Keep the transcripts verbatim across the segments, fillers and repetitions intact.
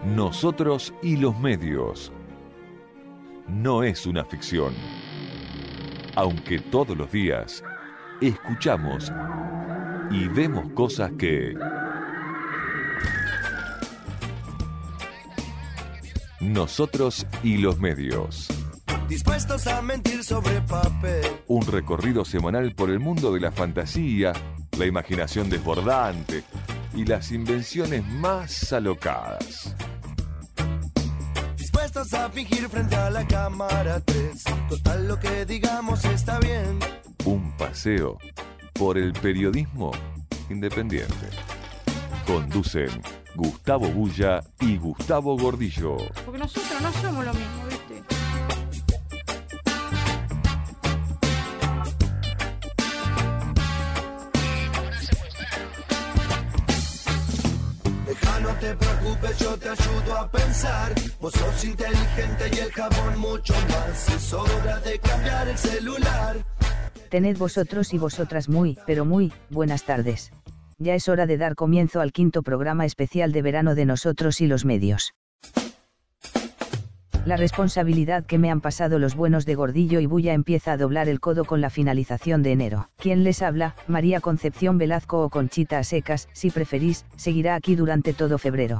Nosotros y los medios. No es una ficción. Aunque todos los días escuchamos y vemos cosas que... Nosotros y los medios. Dispuestos a mentir sobre papel. Un recorrido semanal por el mundo de la fantasía, la imaginación desbordante y las invenciones más alocadas. Dispuestos a fingir frente a la cámara tres. Total, lo que digamos está bien. Un paseo por el periodismo independiente. Conducen Gustavo Bulla y Gustavo Gordillo. Porque nosotros no somos lo mismo, ¿viste? Deja, no te preocupes, yo te ayudo a pensar. Vos sos inteligente y el jabón mucho más. Es hora de cambiar el celular. Tened vosotros y vosotras muy, pero muy, buenas tardes. Ya es hora de dar comienzo al quinto programa especial de verano de Nosotros y los medios. La responsabilidad que me han pasado los buenos de Gordillo y Bulla empieza a doblar el codo con la finalización de enero. Quien les habla, María Concepción Velazco o Conchita a secas, si preferís, seguirá aquí durante todo febrero.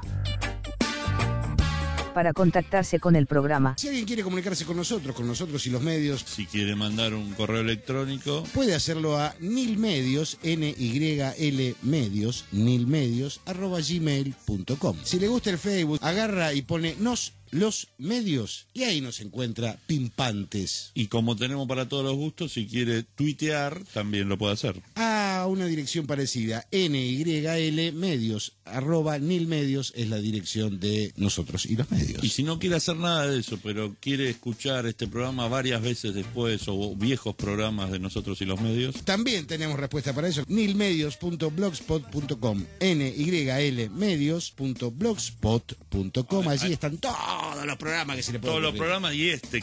Para contactarse con el programa. Si alguien quiere comunicarse con nosotros, con nosotros y los medios, si quiere mandar un correo electrónico, puede hacerlo a nilmedios, N Y L medios, nilmedios, arroba gmail punto com. Si le gusta el Facebook, agarra y pone nos los medios y ahí nos encuentra pimpantes. Y como tenemos para todos los gustos, si quiere tuitear, también lo puede hacer. A una dirección parecida, N Y L medios, arroba nilmedios es la dirección de Nosotros y los medios. Y si no quiere hacer nada de eso, pero quiere escuchar este programa varias veces después o viejos programas de Nosotros y los medios, también tenemos respuesta para eso. nilmedios punto blogspot punto com, N Y L medios punto blogspot punto com. Allí están todos todos los programas que se le pueden Todos los programas y este.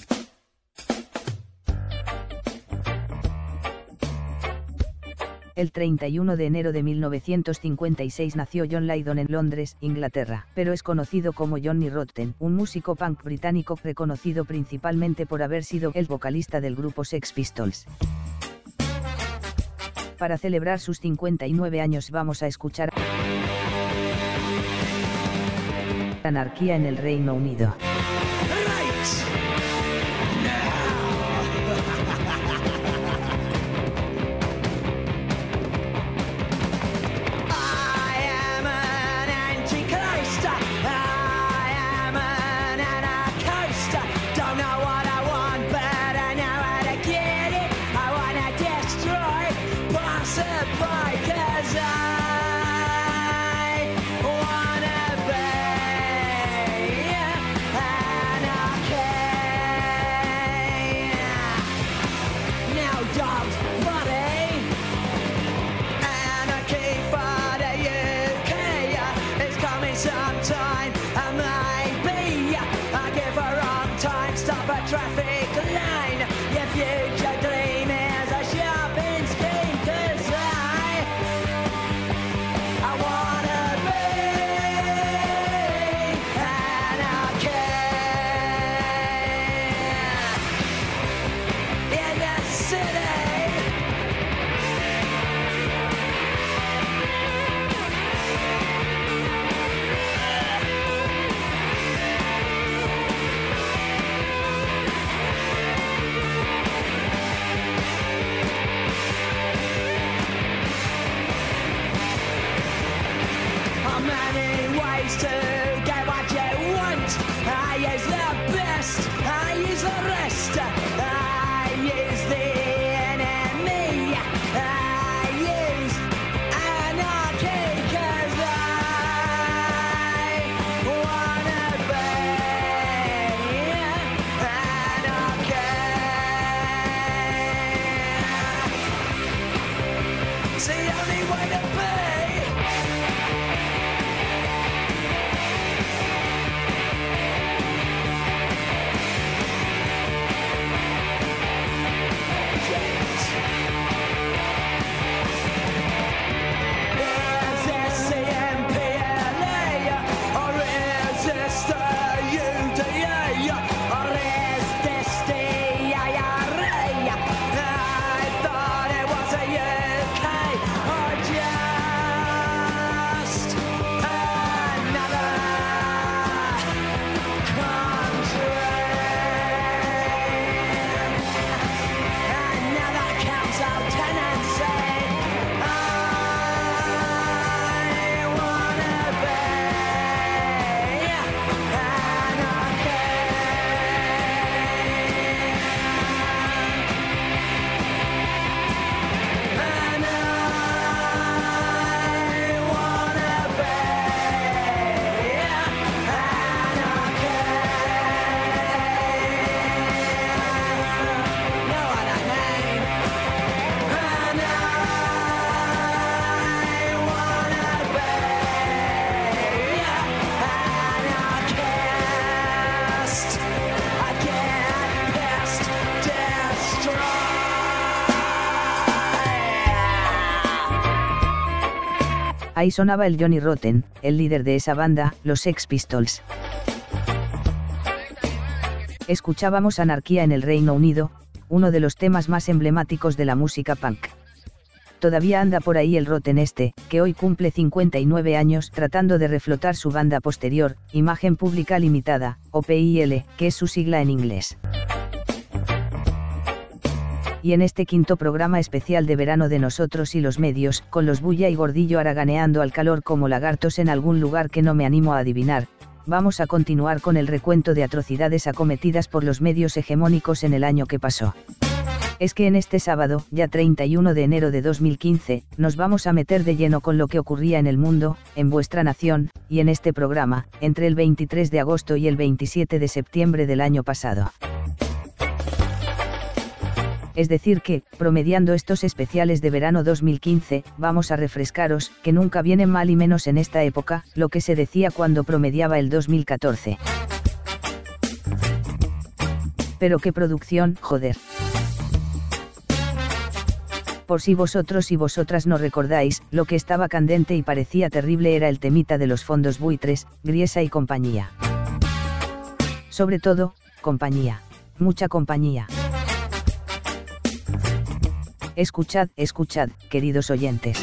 El treinta y uno de enero de mil novecientos cincuenta y seis nació John Lydon en Londres, Inglaterra, pero es conocido como Johnny Rotten, un músico punk británico reconocido principalmente por haber sido el vocalista del grupo Sex Pistols. Para celebrar sus cincuenta y nueve años vamos a escuchar Anarquía en el Reino Unido. Traffic line, your future dream is a shopping scheme. 'Cause I, I wanna be anarchy in the city. Many ways to get what you want. I use the best, I use the rest. I use the enemy, I use anarchy. 'Cause I wanna be anarchy. It's the only way to be. Ahí sonaba el Johnny Rotten, el líder de esa banda, los Sex Pistols. Escuchábamos Anarquía en el Reino Unido, uno de los temas más emblemáticos de la música punk. Todavía anda por ahí el Rotten este, que hoy cumple cincuenta y nueve años tratando de reflotar su banda posterior, Imagen Pública Limitada, o P I L, que es su sigla en inglés. Y en este quinto programa especial de verano de nosotros y los medios, con los Bulla y Gordillo haraganeando al calor como lagartos en algún lugar que no me animo a adivinar, vamos a continuar con el recuento de atrocidades acometidas por los medios hegemónicos en el año que pasó. Es que en este sábado, ya treinta y uno de enero de dos mil quince, nos vamos a meter de lleno con lo que ocurría en el mundo, en vuestra nación, y en este programa, entre el veintitrés de agosto y el veintisiete de septiembre del año pasado. Es decir que, promediando estos especiales de verano dos mil quince, vamos a refrescaros, que nunca vienen mal y menos en esta época, lo que se decía cuando promediaba el dos mil catorce. Pero qué producción, joder. Por si vosotros y vosotras no recordáis, lo que estaba candente y parecía terrible era el temita de los fondos buitres, Griesa y compañía. Sobre todo, compañía. Mucha compañía. Escuchad, escuchad, queridos oyentes.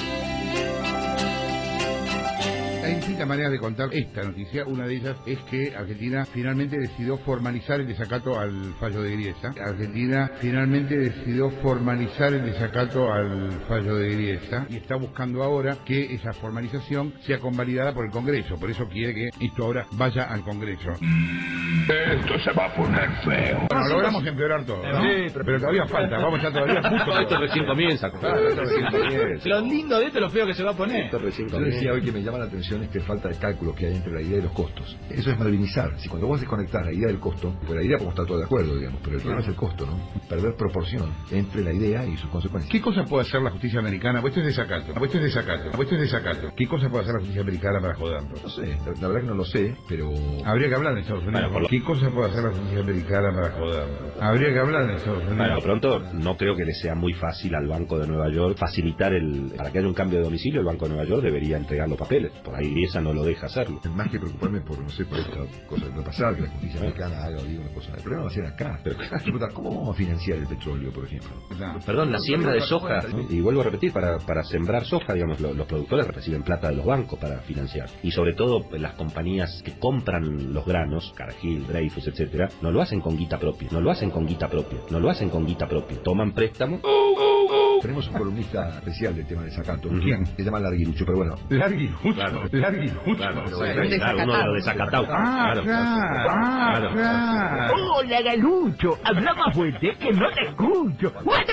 Hay distintas maneras de contar esta noticia. Una de ellas es que Argentina finalmente decidió formalizar el desacato al fallo de Griesa. Argentina finalmente decidió formalizar el desacato al fallo de Griesa y está buscando ahora que esa formalización sea convalidada por el Congreso. Por eso quiere que esto ahora vaya al Congreso. Esto se va a poner feo. Bueno, logramos empeorar todo, ¿no? Sí, pero todavía falta. Vamos ya todavía justo. Esto recién comienza. Claro, esto recién comienza. Lo lindo de esto es lo feo que se va a poner. Esto recién comienza. Yo decía hoy que me llama la atención es que falta de cálculo que hay entre la idea y los costos. Eso es malvinizar. Si cuando vos desconectás la idea del costo, pues la idea podemos estar todos de acuerdo, digamos, pero el problema es el costo, ¿no? Perder proporción entre la idea y sus consecuencias. ¿Qué cosa puede hacer la justicia americana? Pues esto es desacato. Pues esto es desacato. Pues esto es desacato. ¿Qué cosa puede hacer la justicia americana para joderlo? No sé, la, la verdad que no lo sé, pero... Habría que hablar en Estados Unidos. Bueno, lo... ¿Qué cosa puede hacer la justicia americana para joderlo? Habría que hablar en Estados Unidos. Bueno, pronto no creo que le sea muy fácil al Banco de Nueva York facilitar el... Para que haya un cambio de domicilio, el Banco de Nueva York debería entregar los papeles. Por ahí Griesa no lo deja hacerlo. Más que preocuparme por, no sé, por esta cosa que puede pasar, que la justicia americana haga o diga una cosa. El problema va a ser acá. Pero claro, ¿cómo vamos a financiar el petróleo, por ejemplo? No. Perdón, la siembra de soja, ¿no? Y vuelvo a repetir, para, para sembrar soja, digamos, los, los productores reciben plata de los bancos para financiar. Y sobre todo, las compañías que compran los granos, Cargill, Dreyfus, etcétera, no lo hacen con guita propia, no lo hacen con guita propia, no lo hacen con guita propia. Toman préstamo. Tenemos un columnista especial del tema del desacato. ¿Quién? Se llama Larguirucho, pero bueno. Larguirucho. Claro. Larguirucho. Claro, pero bueno, claro, uno de los desacatados. Ah, claro, claro, ah, claro. Hola, Galucho, habla más fuerte que no te escucho.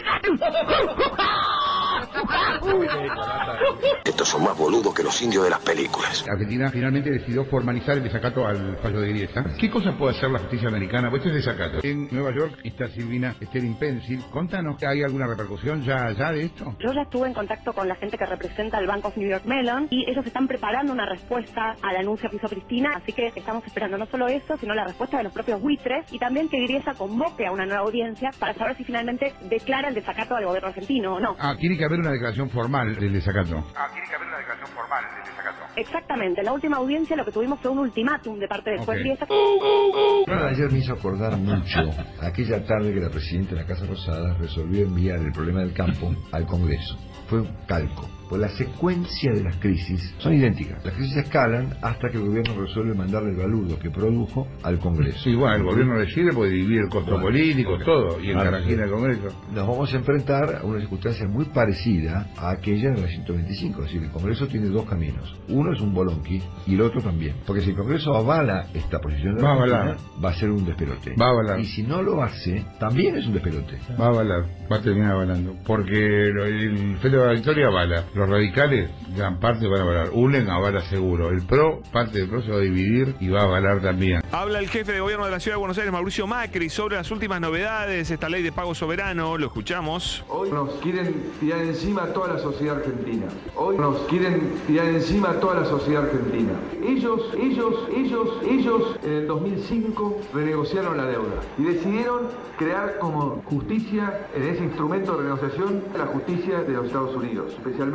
Estos son más boludos que los indios de las películas. Argentina finalmente decidió formalizar el desacato al fallo de Griesa. ¿Qué cosa puede hacer la justicia americana? Pues esto es desacato. En Nueva York está Silvina Sterling Pencil. Contanos, ¿hay alguna repercusión ya, ya de esto? Yo ya estuve en contacto con la gente que representa el Bank of New York Mellon y ellos están preparando una respuesta al anuncio que hizo Cristina, así que estamos esperando no solo eso, sino la respuesta de los propios buitres y también que Griesa convoque a una nueva audiencia para saber si finalmente declara el desacato al gobierno argentino o no. Ah, tiene que haber una declaración formal del desacato. Ah, tiene que haber una declaración formal del desacato. Exactamente, en la última audiencia lo que tuvimos fue un ultimátum de parte del juez Griesa. Bueno, ayer me hizo acordar mucho aquella tarde que la presidenta de la Casa Rosada resolvió enviar el problema del campo al Congreso. Fue un calco. Pues la secuencia de las crisis son idénticas. Las crisis escalan hasta que el gobierno resuelve mandarle el baludo que produjo al Congreso. Sí, bueno, el gobierno de Chile puede dividir el costo bueno, político, okay. todo, y el carajín al Congreso. Nos vamos a enfrentar a una circunstancia muy parecida a aquella de la ciento veinticinco. Es decir, el Congreso tiene dos caminos. Uno es un bolonqui y el otro también. Porque si el Congreso avala esta posición de la Argentina, va a ser un despelote. Va a avalar. Y si no lo hace, también es un despelote. Va a avalar, va a terminar avalando. Porque el Frente de la Victoria avala. Los radicales, gran parte van a avalar. UNEN avala seguro. El PRO, parte del PRO se va a dividir y va a avalar también. Habla el jefe de gobierno de la Ciudad de Buenos Aires, Mauricio Macri, sobre las últimas novedades, esta ley de pago soberano. Lo escuchamos. Hoy nos quieren tirar encima a toda la sociedad argentina. Hoy nos quieren tirar encima a toda la sociedad argentina. Ellos, ellos, ellos, ellos en el dos mil cinco renegociaron la deuda y decidieron crear como justicia en ese instrumento de renegociación la justicia de los Estados Unidos, especialmente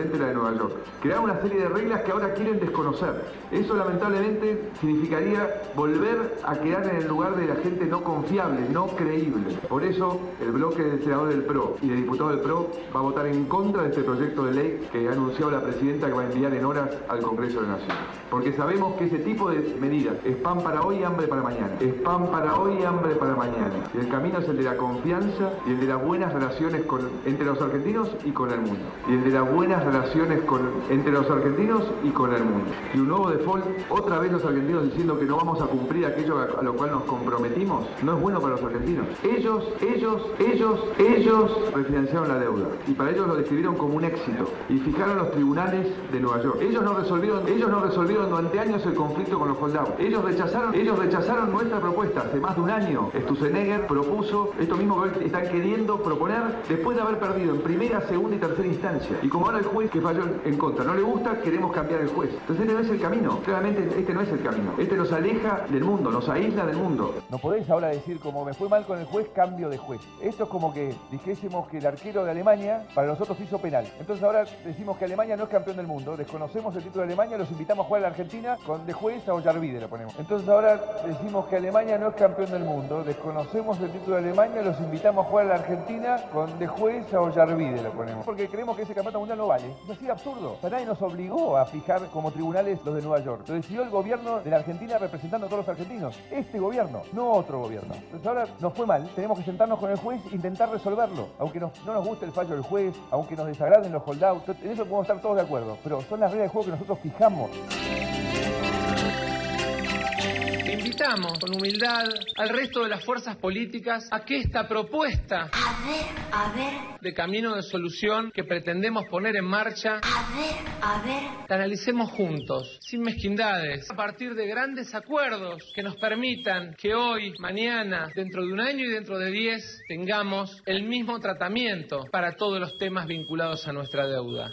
especialmente la de Nueva York. Crear una serie de reglas que ahora quieren desconocer. Eso lamentablemente significaría volver a quedar en el lugar de la gente no confiable, no creíble. Por eso el bloque de senadores del P R O y de diputados del P R O va a votar en contra de este proyecto de ley que ha anunciado la presidenta que va a enviar en horas al Congreso de la Nación. Porque sabemos que ese tipo de medidas es pan para hoy y hambre para mañana. Es pan para hoy y hambre para mañana. Y el camino es el de la confianza y el de las buenas relaciones con, entre los argentinos y con el mundo. Y el de las buenas relaciones con, entre los argentinos y con el mundo. Y un nuevo default, otra vez los argentinos diciendo que no vamos a cumplir aquello a, a lo cual nos comprometimos, no es bueno para los argentinos. Ellos, ellos, ellos, ellos refinanciaron la deuda. Y para ellos lo describieron como un éxito. Y fijaron los tribunales de Nueva York. Ellos no resolvieron, ellos no resolvieron durante años el conflicto con los holdouts. Ellos rechazaron, ellos rechazaron nuestra propuesta. Hace más de un año, Sturzenegger propuso esto mismo que hoy están queriendo proponer después de haber perdido en primera, segunda y tercera instancia. Y como ahora el juez que falló en contra no le gusta, queremos cambiar el juez. Entonces este no es el camino. Claramente este no es el camino. Este nos aleja del mundo, nos aísla del mundo. No podéis ahora decir, como me fue mal con el juez, cambio de juez. Esto es como que dijésemos que el arquero de Alemania para nosotros hizo penal. Entonces ahora decimos que Alemania no es campeón del mundo, desconocemos el título de Alemania, los invitamos a jugar a la Argentina con de juez a Ollarvide, lo ponemos. Entonces ahora decimos que Alemania no es campeón del mundo, desconocemos el título de Alemania, los invitamos a jugar a la Argentina con de juez a Ollarvide, lo ponemos. Porque creemos que ese campeonato mundial no vale. Es así de absurdo. O sea, nadie nos obligó a fijar como tribunales los de Nueva York. Lo decidió el gobierno de la Argentina representando a todos los argentinos. Este gobierno, no otro gobierno. Entonces ahora nos fue mal, tenemos que sentarnos con el juez e intentar resolverlo. Aunque nos, no nos guste el fallo del juez, aunque nos desagraden los holdouts, en eso podemos estar todos de acuerdo. Pero son las reglas de juego que nosotros fijamos. Invitamos con humildad al resto de las fuerzas políticas a que esta propuesta a ver, a ver. de camino de solución que pretendemos poner en marcha, a ver, a ver. la analicemos juntos, sin mezquindades, a partir de grandes acuerdos que nos permitan que hoy, mañana, dentro de un año y dentro de diez, tengamos el mismo tratamiento para todos los temas vinculados a nuestra deuda.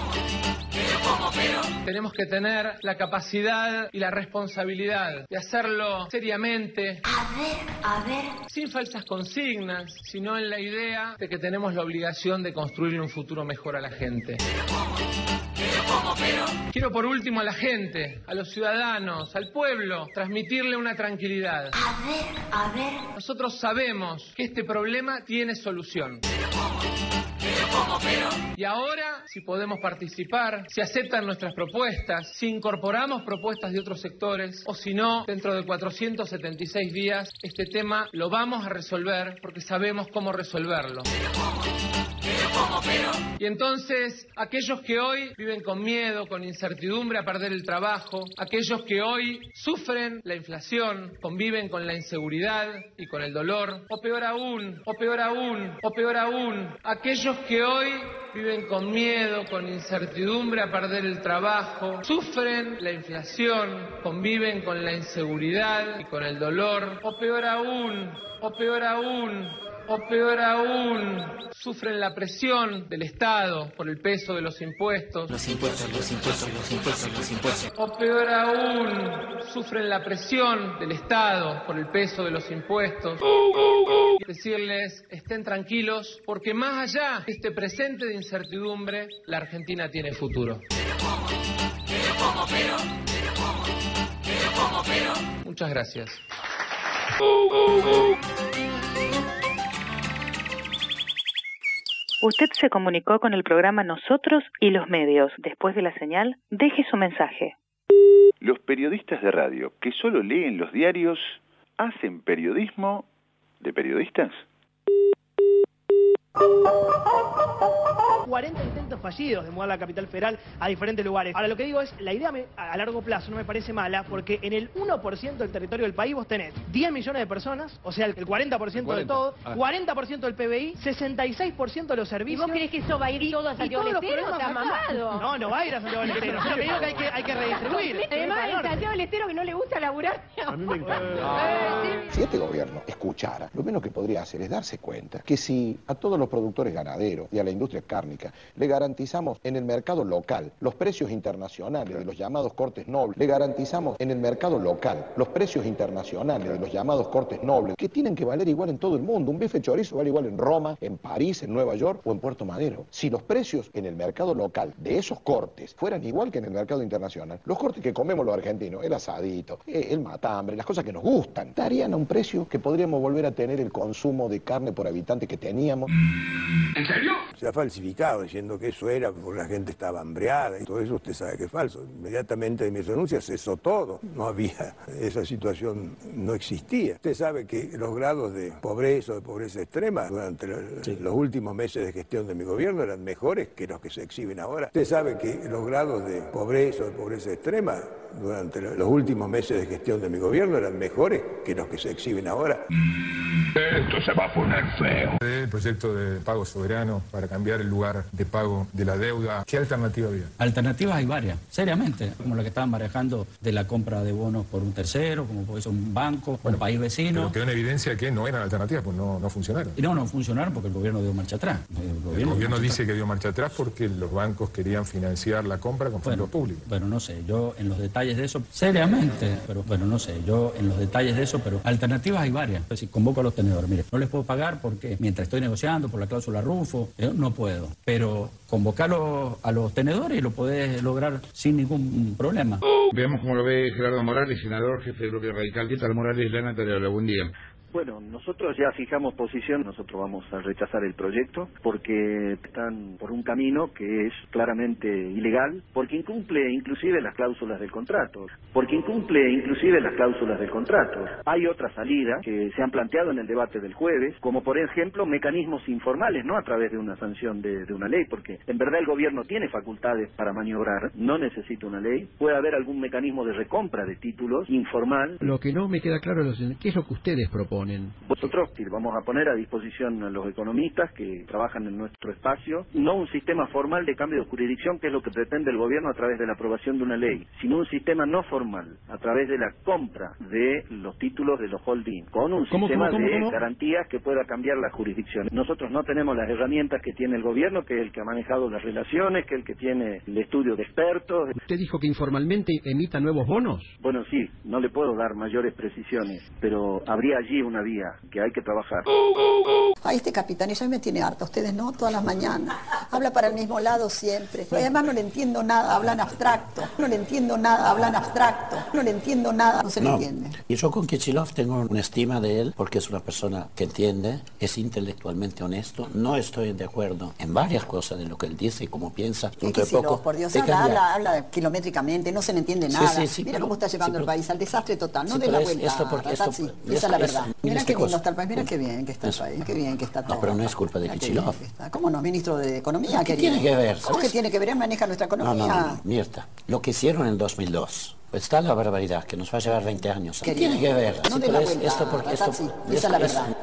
Tenemos que tener la capacidad y la responsabilidad de hacerlo seriamente, a ver, a ver. sin falsas consignas, sino en la idea de que tenemos la obligación de construir un futuro mejor a la gente. Quiero por último a la gente, a los ciudadanos, al pueblo, transmitirle una tranquilidad. A ver, a ver. Nosotros sabemos que este problema tiene solución. Y ahora, si podemos participar, si aceptan nuestras propuestas, si incorporamos propuestas de otros sectores, o si no, dentro de cuatrocientos setenta y seis días, este tema lo vamos a resolver porque sabemos cómo resolverlo. Y entonces, aquellos que hoy viven con miedo, con incertidumbre a perder el trabajo, aquellos que hoy sufren la inflación, conviven con la inseguridad y con el dolor, o peor aún, o peor aún, o peor aún, aquellos que hoy viven con miedo, con incertidumbre a perder el trabajo, sufren la inflación, conviven con la inseguridad y con el dolor, o peor aún, o peor aún, o peor aún, sufren la presión del Estado por el peso de los impuestos. Los impuestos, los impuestos, los impuestos, los impuestos. O peor aún, sufren la presión del Estado por el peso de los impuestos. Y decirles, estén tranquilos, porque más allá de este presente de incertidumbre, la Argentina tiene futuro. Muchas gracias. Usted se comunicó con el programa Nosotros y los Medios. Después de la señal, deje su mensaje. Los periodistas de radio que solo leen los diarios, ¿hacen periodismo de periodistas? cuarenta intentos fallidos de mudar la capital federal a diferentes lugares. Ahora, lo que digo es, la idea me, a largo plazo no me parece mala, porque en el uno por ciento del territorio del país vos tenés diez millones de personas, o sea, el cuarenta por ciento de todo, ah. cuarenta por ciento del P B I, sesenta y seis por ciento de los servicios. ¿Y vos crees que eso va a ir todo a Santiago del Estero? ¿Está mamado? No, no va a ir a Santiago del Estero. Yo lo que digo es que hay que, hay que redistribuir. Además, en Santiago del Estero que no le gusta laburar. A mí me encanta. Ah. Si este gobierno escuchara, lo menos que podría hacer es darse cuenta que si a todos los productores ganaderos y a la industria cárnica básica. Le garantizamos en el mercado local los precios internacionales de los llamados cortes nobles. Le garantizamos en el mercado local los precios internacionales de los llamados cortes nobles, que tienen que valer igual en todo el mundo. Un bife chorizo vale igual en Roma, en París, en Nueva York o en Puerto Madero. Si los precios en el mercado local de esos cortes fueran igual que en el mercado internacional, los cortes que comemos los argentinos, el asadito, el matambre, las cosas que nos gustan, estarían a un precio que podríamos volver a tener el consumo de carne por habitante que teníamos. ¿En serio? Se ha falsificado diciendo que eso era porque la gente estaba hambreada y todo eso usted sabe que es falso. Inmediatamente de mis renuncias cesó todo. No había, esa situación no existía. Usted sabe que los grados de pobreza o de pobreza extrema durante los, sí. los últimos meses de gestión de mi gobierno eran mejores que los que se exhiben ahora. Usted sabe que los grados de pobreza o de pobreza extrema durante los últimos meses de gestión de mi gobierno eran mejores que los que se exhiben ahora. Esto se va a poner feo. El proyecto de pago soberano para cambiar el lugar de pago de la deuda, ¿qué alternativa había? Alternativas hay varias, seriamente, como la que estaban manejando de la compra de bonos por un tercero, como puede ser un banco, bueno, un país vecino. Pero quedó en evidencia que no eran alternativas, pues no, no funcionaron. Y no, no funcionaron porque el gobierno dio marcha atrás. El gobierno, el gobierno dice que dio marcha atrás porque los bancos querían financiar la compra con fondos bueno, públicos. Bueno, no sé, yo en los detalles de eso, seriamente, pero bueno, no sé, yo en los detalles de eso, pero alternativas hay varias. Es decir, convoco a los tenedores, mire, no les puedo pagar porque mientras estoy negociando por la cláusula Rufo, yo no puedo, pero convocarlo a los tenedores y lo podés lograr sin ningún problema. Veamos cómo lo ve Gerardo Morales, senador, jefe del bloque radical. ¿Qué tal, Morales? Lana, te habla, buen día. Bueno, nosotros ya fijamos posición, nosotros vamos a rechazar el proyecto porque están por un camino que es claramente ilegal, porque incumple inclusive las cláusulas del contrato, porque incumple inclusive las cláusulas del contrato. Hay otras salidas que se han planteado en el debate del jueves, como por ejemplo mecanismos informales, no a través de una sanción de, de una ley, porque en verdad el gobierno tiene facultades para maniobrar, no necesita una ley. Puede haber algún mecanismo de recompra de títulos informal. Lo que no me queda claro es qué es lo que ustedes proponen. Nosotros vamos a poner a disposición a los economistas que trabajan en nuestro espacio, no un sistema formal de cambio de jurisdicción, que es lo que pretende el gobierno a través de la aprobación de una ley, sino un sistema no formal, a través de la compra de los títulos de los holdings, con un ¿Cómo, sistema cómo, cómo, de cómo? garantías que pueda cambiar las jurisdicciones. Nosotros no tenemos las herramientas que tiene el gobierno, que es el que ha manejado las relaciones, que es el que tiene el estudio de expertos. ¿Usted dijo que informalmente emita nuevos bonos? Bueno, sí, no le puedo dar mayores precisiones, pero habría allí una vía que hay que trabajar. Ay, este capitán, eso me tiene harta, ustedes no, todas las mañanas. Habla para el mismo lado siempre. Además no le entiendo nada, hablan abstracto. No le entiendo nada, hablan abstracto. No le entiendo nada, no se le No. entiende. Y yo con Kichilov tengo una estima de él porque es una persona que entiende, es intelectualmente honesto. No estoy de acuerdo en varias cosas de lo que él dice y cómo piensa. ¿Qué Dentro de Kicillof? poco Por Dios, de habla, cambiar. habla, habla kilométricamente, no se le entiende Sí, nada. sí, sí, Mira pero- cómo está llevando sí, el pero- país al desastre total. No sí, de pero la es- vuelta, esto porque- esto- Ratazzi. esto- Esa es la esto- verdad. mira Mira esta qué lindo cosa. está el país, mira Eso. qué bien que está el Eso. país, qué bien que está todo. No, pero no es culpa de Mira qué Kichilov. bien que está. ¿Cómo no? Ministro de Economía, ¿Qué querido. tiene que ver? ¿Cómo que tiene que ver? Él maneja nuestra No, economía. no, no, Mirta. Lo que hicieron en dos mil dos. Pues está la barbaridad, que nos va a llevar veinte años. ¿Qué Querido, tiene que ver? no Sí, de pero la es- vuelta, esto porque esto, Ratazzi, esto- esa es la esto- verdad.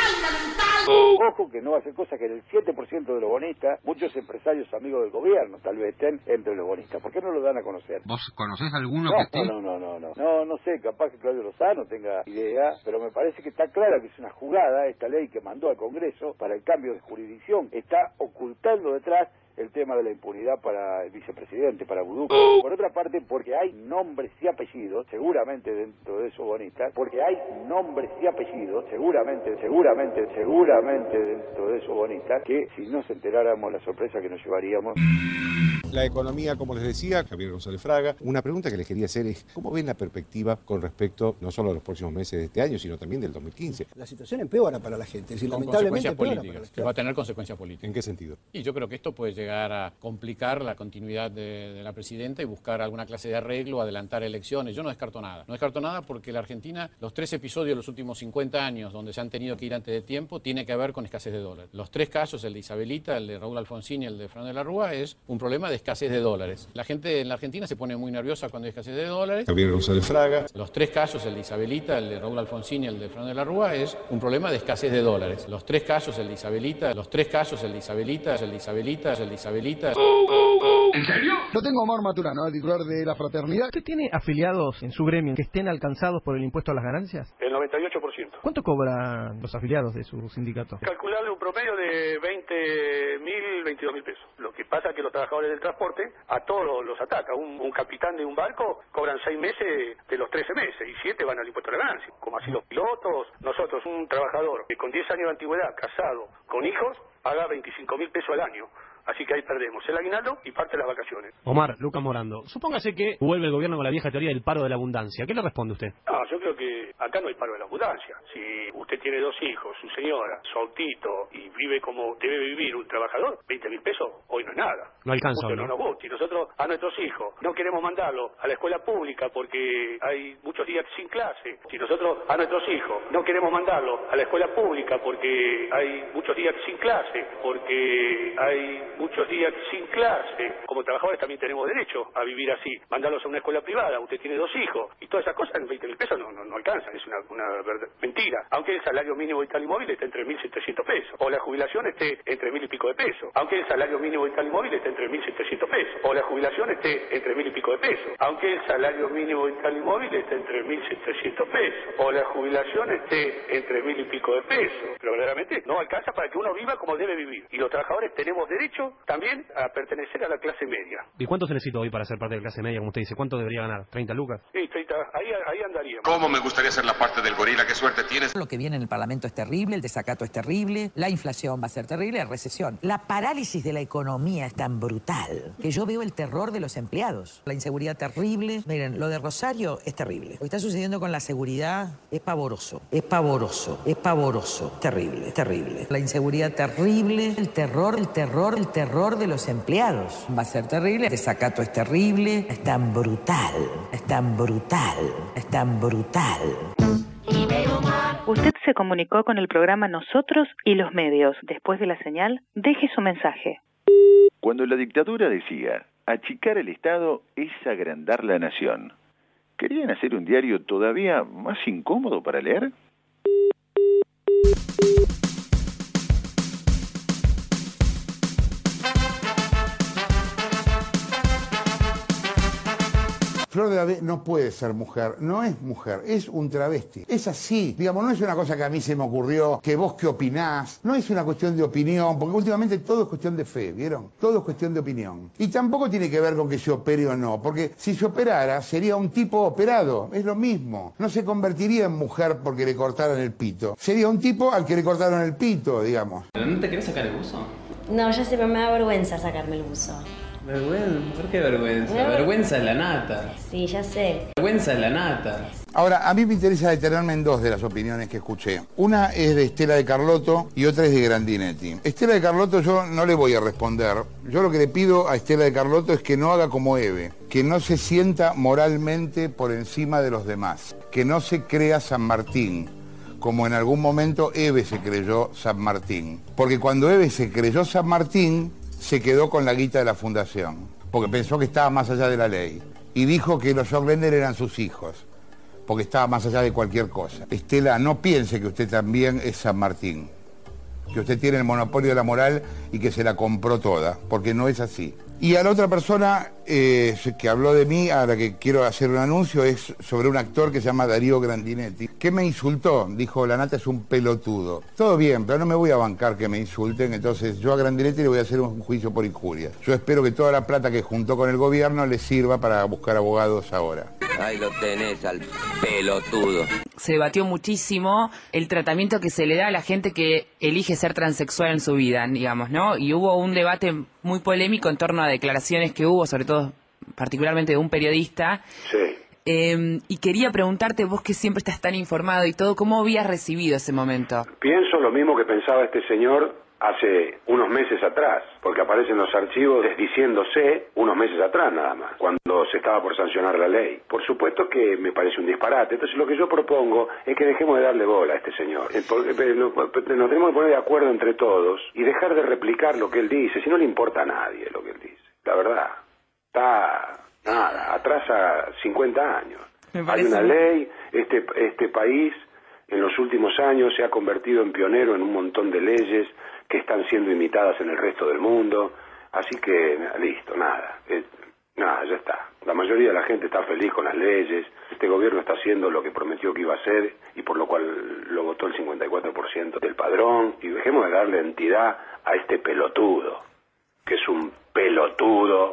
Ojo que no hace cosa que el siete por ciento de los bonistas, muchos empresarios amigos del gobierno tal vez estén entre los bonistas. ¿Por qué no lo dan a conocer? ¿Vos conocés alguno No, que esté? no, no, no, no, no, no sé, capaz que Claudio Lozano tenga idea, pero me parece que está clara que es una jugada esta ley que mandó al Congreso para el cambio de jurisdicción. Está ocultando detrás el tema de la impunidad para el vicepresidente, para Vudú. Por otra parte, porque hay nombres y apellidos, seguramente dentro de esos bonistas, porque hay nombres y apellidos, seguramente, seguramente, seguramente dentro de esos bonistas, que si no se enteráramos la sorpresa que nos llevaríamos. La economía, como les decía, Javier González Fraga. Una pregunta que les quería hacer es, ¿cómo ven la perspectiva con respecto no solo a los próximos meses de este año, sino también del dos mil quince? La situación empeora para la gente, es decir, Con lamentablemente consecuencias empeora para políticas, la que va a tener consecuencias políticas. ¿En qué sentido? Y yo creo que esto puede llegar a complicar la continuidad de, de la presidenta y buscar alguna clase de arreglo, adelantar elecciones. Yo no descarto nada. No descarto nada porque la Argentina, los tres episodios de los últimos cincuenta años donde se han tenido que ir antes de tiempo, tiene que ver con escasez de dólares. Los tres casos, el de Isabelita, el de Raúl Alfonsín y el de Fernando de la Rúa, es un problema de escasez de dólares. La gente en la Argentina se pone muy nerviosa cuando hay escasez de dólares. Javier González Fraga. Los tres casos, el de Isabelita, el de Raúl Alfonsín y el de Fernando de la Rúa, es un problema de escasez de dólares. Los tres casos, el de Isabelita, los tres casos, el de Isabelita, el de Isabelita, el de Isabelita. ¿En serio? Lo tengo Omar Maturano, el titular de la Fraternidad. ¿Usted tiene afiliados en su gremio que estén alcanzados por el impuesto a las ganancias? El noventa y ocho por ciento. ¿Cuánto cobran los afiliados de su sindicato? Calcularle un promedio de veinte mil, veintidós mil pesos. Lo que pasa es que los trabajadores del transporte a todos los ataca. Un, un capitán de un barco cobran seis meses de los trece meses y siete van al impuesto a la ganancia. Como así los pilotos, nosotros, un trabajador que con diez años de antigüedad, casado, con hijos, paga veinticinco mil pesos al año. Así que ahí perdemos el aguinaldo y parte de las vacaciones. Omar, Lucas Morando, supóngase que vuelve el gobierno con la vieja teoría del paro de la abundancia. ¿Qué le responde usted? No, yo creo que acá no hay paro de la abundancia. Si usted tiene dos hijos, su señora, su autito y vive como debe vivir un trabajador, veinte mil pesos hoy no es nada. No alcanza, ¿no? ¿no? No nos gusta. Y nosotros a nuestros hijos no queremos mandarlos a la escuela pública porque hay muchos días sin clase. Si nosotros a nuestros hijos no queremos mandarlos a la escuela pública porque hay muchos días sin clase, porque hay muchos días sin clase. Como trabajadores también tenemos derecho a vivir así. Mandarlos a una escuela privada, usted tiene dos hijos y todas esas cosas en veinte mil pesos no, no, no alcanzan, es una, una verdad, mentira. Aunque el salario mínimo vital y móvil esté entre mil setecientos pesos, o la jubilación esté entre mil y pico de pesos. Aunque el salario mínimo vital y móvil esté entre mil setecientos pesos, o la jubilación esté entre mil y pico de pesos. Aunque el salario mínimo vital y móvil esté entre mil setecientos pesos, o la jubilación esté entre mil y pico de pesos. Pero verdaderamente no alcanza para que uno viva como debe vivir. Y los trabajadores tenemos derecho también a pertenecer a la clase media. ¿Y cuánto se necesita hoy para ser parte de la clase media, como usted dice? ¿Cuánto debería ganar? ¿treinta lucas? Sí, treinta, ahí, ahí andaríamos. ¿Cómo me gustaría ser la parte del gorila? ¿Qué suerte tienes? Lo que viene en el Parlamento es terrible, el desacato es terrible, la inflación va a ser terrible, la recesión. La parálisis de la economía es tan brutal que yo veo el terror de los empleados. La inseguridad terrible. Miren, lo de Rosario es terrible. Lo que está sucediendo con la seguridad es pavoroso, es pavoroso, es pavoroso. Terrible, terrible. La inseguridad terrible, el terror, el terror, el terror de los empleados va a ser terrible. El desacato es terrible, es tan brutal, es tan brutal, es tan brutal. Usted se comunicó con el programa Nosotros y los medios. Después de la señal, deje su mensaje. Cuando la dictadura decía, achicar el Estado es agrandar la nación, ¿querían hacer un diario todavía más incómodo para leer? Flor de la B no puede ser mujer, no es mujer, es un travesti. Es así, digamos, no es una cosa que a mí se me ocurrió, que vos qué opinás, no es una cuestión de opinión, porque últimamente todo es cuestión de fe, ¿vieron? Todo es cuestión de opinión. Y tampoco tiene que ver con que se opere o no, porque si se operara sería un tipo operado, es lo mismo. No se convertiría en mujer porque le cortaran el pito, sería un tipo al que le cortaron el pito, digamos. ¿No te querés sacar el buzo? No, ya sé, pero me da vergüenza sacarme el buzo. Vergüenza, ¿por qué vergüenza? No. Vergüenza es la nata. Sí, ya sé. Vergüenza es la nata. Ahora, a mí me interesa detenerme en dos de las opiniones que escuché. Una es de Estela de Carlotto y otra es de Grandinetti. Estela de Carlotto yo no le voy a responder. Yo lo que le pido a Estela de Carlotto es que no haga como Eve, que no se sienta moralmente por encima de los demás, que no se crea San Martín, como en algún momento Eve se creyó San Martín. Porque cuando Eve se creyó San Martín, se quedó con la guita de la fundación, porque pensó que estaba más allá de la ley. Y dijo que los Joglender eran sus hijos, porque estaba más allá de cualquier cosa. Estela, no piense que usted también es San Martín, que usted tiene el monopolio de la moral y que se la compró toda, porque no es así. Y a la otra persona eh, que habló de mí, a la que quiero hacer un anuncio, es sobre un actor que se llama Darío Grandinetti, que me insultó, dijo, la nata es un pelotudo. Todo bien, pero no me voy a bancar que me insulten, entonces yo a Grandinetti le voy a hacer un juicio por injuria. Yo espero que toda la plata que juntó con el gobierno le sirva para buscar abogados ahora. Ahí lo tenés al pelotudo. Se debatió muchísimo el tratamiento que se le da a la gente que elige ser transexual en su vida, digamos, ¿no? Y hubo un debate muy polémico en torno a declaraciones que hubo, sobre todo, particularmente de un periodista. Sí. Eh, y quería preguntarte, vos que siempre estás tan informado y todo, ¿cómo habías recibido ese momento? Pienso lo mismo que pensaba este señor hace unos meses atrás, porque aparecen los archivos diciéndose unos meses atrás nada más, cuando se estaba por sancionar la ley. Por supuesto que me parece un disparate. Entonces lo que yo propongo es que dejemos de darle bola a este señor. Nos tenemos que poner de acuerdo entre todos y dejar de replicar lo que él dice, si no le importa a nadie lo que él dice. La verdad, está, nada, atrasa cincuenta años. Hay una ley, este, este país en los últimos años se ha convertido en pionero en un montón de leyes que están siendo imitadas en el resto del mundo. Así que, listo, nada, eh, nada, ya está. La mayoría de la gente está feliz con las leyes, este gobierno está haciendo lo que prometió que iba a hacer y por lo cual lo votó el cincuenta y cuatro por ciento del padrón, y dejemos de darle entidad a este pelotudo, que es un pelotudo,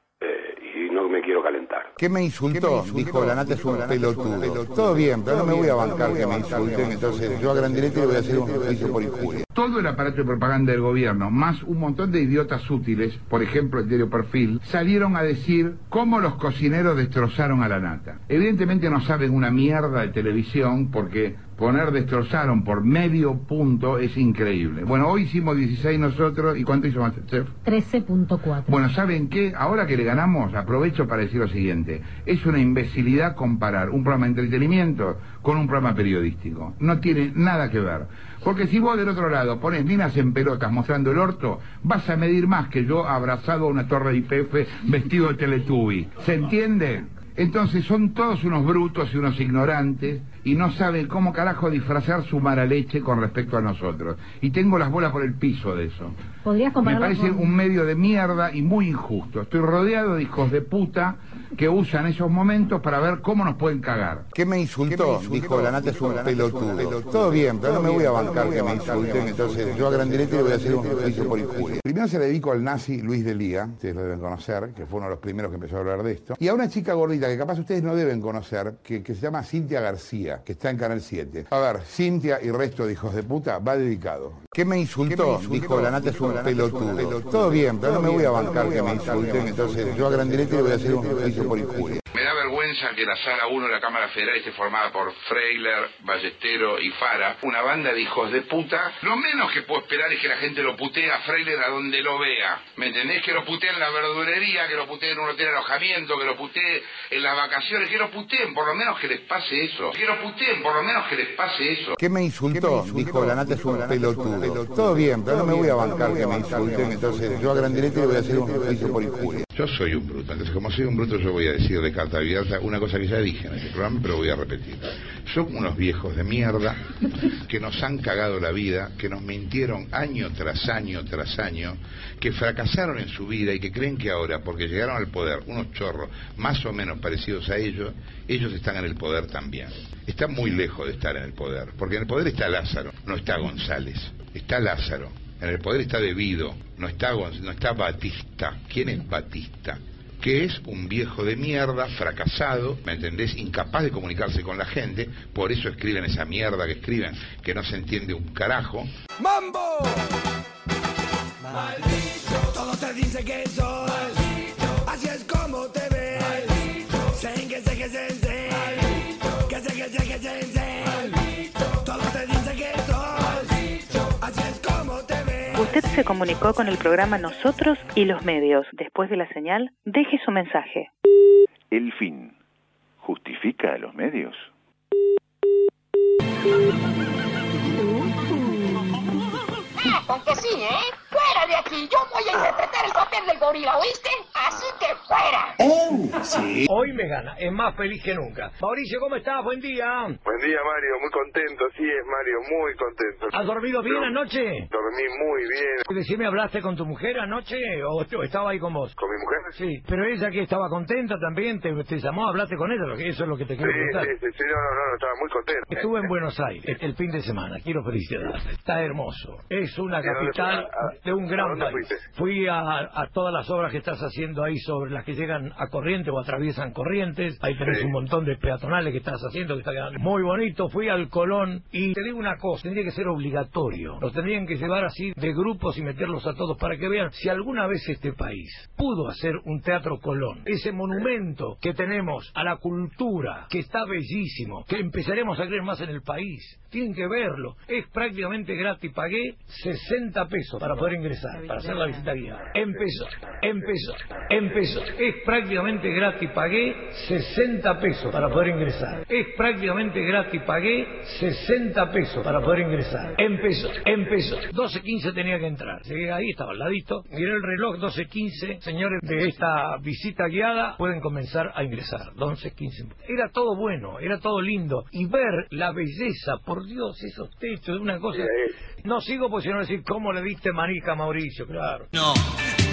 eh, y no me quiero calentar. ¿Qué me insultó? Dijo, la nata es un pelotudo. Todo bien, pero no me voy a bancar que me insulten, entonces yo a Grandinetti le voy a hacer un juicio por injuria. Todo el aparato de propaganda del gobierno, más un montón de idiotas útiles, por ejemplo el diario Perfil, salieron a decir cómo los cocineros destrozaron a la nata. Evidentemente no saben una mierda de televisión, porque poner destrozaron por medio punto es increíble. Bueno, hoy hicimos dieciséis nosotros, ¿y cuánto hizo MasterChef? trece punto cuatro. Bueno, ¿saben qué? Ahora que le ganamos, aprovecho para decir lo siguiente. Es una imbecilidad comparar un programa de entretenimiento con un programa periodístico. No tiene nada que ver. Porque si vos del otro lado pones minas en pelotas mostrando el orto, vas a medir más que yo abrazado a una torre de I P F vestido de Teletubby. ¿Se entiende? Entonces son todos unos brutos y unos ignorantes y no saben cómo carajo disfrazar su mala leche con respecto a nosotros. Y tengo las bolas por el piso de eso. ¿Podrías compararlo? Me parece con... un medio de mierda y muy injusto. Estoy rodeado de hijos de puta que usan esos momentos para ver cómo nos pueden cagar. ¿Qué me insultó? Dijo, la nata es un pelotudo. Todo bien, pero no me voy a bancar que me insulten, entonces yo a Grandinetti le voy a hacer un juicio por injuria. Primero se le dedico al nazi Luis de Liga, ustedes lo deben conocer, que fue uno de los primeros que empezó a hablar de esto, y a una chica gordita que capaz ustedes no deben conocer, que, que se llama Cintia García, que está en Canal siete. A ver, Cintia y resto de hijos de puta, va dedicado. ¿Qué me insultó? Dijo, la nata es un pelotudo. Todo bien, pero no me voy a bancar que me insulten, entonces yo a Grandinetti le voy a hacer un juicio por injuria. Me da vergüenza que la Sala uno de la Cámara Federal esté formada por Freiler, Ballestero y Fara, una banda de hijos de puta. Lo menos que puedo esperar es que la gente lo putee a Freiler a donde lo vea. ¿Me entendés? Que lo putee en la verdulería, que lo putee en un hotel de alojamiento, que lo putee en las vacaciones, que lo puteen, por lo menos que les pase eso. Que lo puteen, por lo menos que les pase eso. ¿Qué me insultó? Dijo, la nata es un pelotudo. Todo bien, pero no me voy a bancar que me insulten, entonces yo a Grandinetti le voy a hacer un juicio por injuria. Yo soy un bruto, entonces como soy un bruto yo voy a decir de carta abierta una cosa que ya dije en este programa, pero voy a repetir. Son unos viejos de mierda que nos han cagado la vida, que nos mintieron año tras año tras año, que fracasaron en su vida y que creen que ahora, porque llegaron al poder unos chorros más o menos parecidos a ellos, ellos están en el poder también. Están muy lejos de estar en el poder, porque en el poder está Lázaro, no está González, está Lázaro. En el poder está Devido, no está, no está Batista. ¿Quién es Batista? Que es un viejo de mierda, fracasado, ¿me entendés? Incapaz de comunicarse con la gente, por eso escriben esa mierda que escriben, que no se entiende un carajo. ¡Mambo! Maldito. Todos te dicen que sos, así es como te ves. Sen que sé que se sé, que sé que sé que se sé. Todos te dicen que sos, así es como te ves. Usted se comunicó con el programa Nosotros y los Medios. Después de la señal, deje su mensaje. ¿El fin justifica a los medios? Aunque sí, ¿eh? ¡Fuera de aquí! Yo voy a interpretar el papel del gorila, ¿oíste? ¡Así que fuera! ¡Oh! Sí. Hoy me gana, es más feliz que nunca. Mauricio, ¿cómo estás? Buen día. Buen día, Mario. Muy contento, sí es, Mario. Muy contento. ¿Has dormido bien Yo, anoche? Dormí muy bien. Decime, ¿hablaste con tu mujer anoche o, o estaba ahí con vos? ¿Con mi mujer? Sí, pero ella que estaba contenta también, te, te llamó, hablaste con ella, eso es lo que te quiero sí, preguntar. Sí, sí, sí, no, no, no, estaba muy contento. Estuve en Buenos Aires el fin de semana, quiero felicitarte. Está hermoso. Es una capital de un gran país. Fuiste? Fui a, a todas las obras que estás haciendo ahí sobre las que llegan a Corrientes o atraviesan Corrientes. Ahí tenés sí. un montón de peatonales que estás haciendo que está quedando muy bonito. Fui al Colón y te digo una cosa, tendría que ser obligatorio. Los tendrían que llevar así de grupos y meterlos a todos para que vean si alguna vez este país pudo hacer un Teatro Colón. Ese monumento que tenemos a la cultura, que está bellísimo, que empezaremos a creer más en el país. Tienen que verlo. Es prácticamente gratis. Pagué sesenta pesos para poder ingresar, para hacer la visita guiada. Empezó, empezó, empezó. Es prácticamente gratis. Pagué sesenta pesos para poder ingresar. Es prácticamente gratis. Pagué sesenta pesos para poder ingresar. Empezó, empezó. doce quince tenía que entrar. Llegué ahí, estaba al ladito. Miré el reloj, doce quince. Señores de esta visita guiada pueden comenzar a ingresar. doce quince. Era todo bueno, era todo lindo. Y ver la belleza, por Dios, esos techos, es una cosa... No sigo porque si no decir cómo le diste manica a Mauricio, claro. No.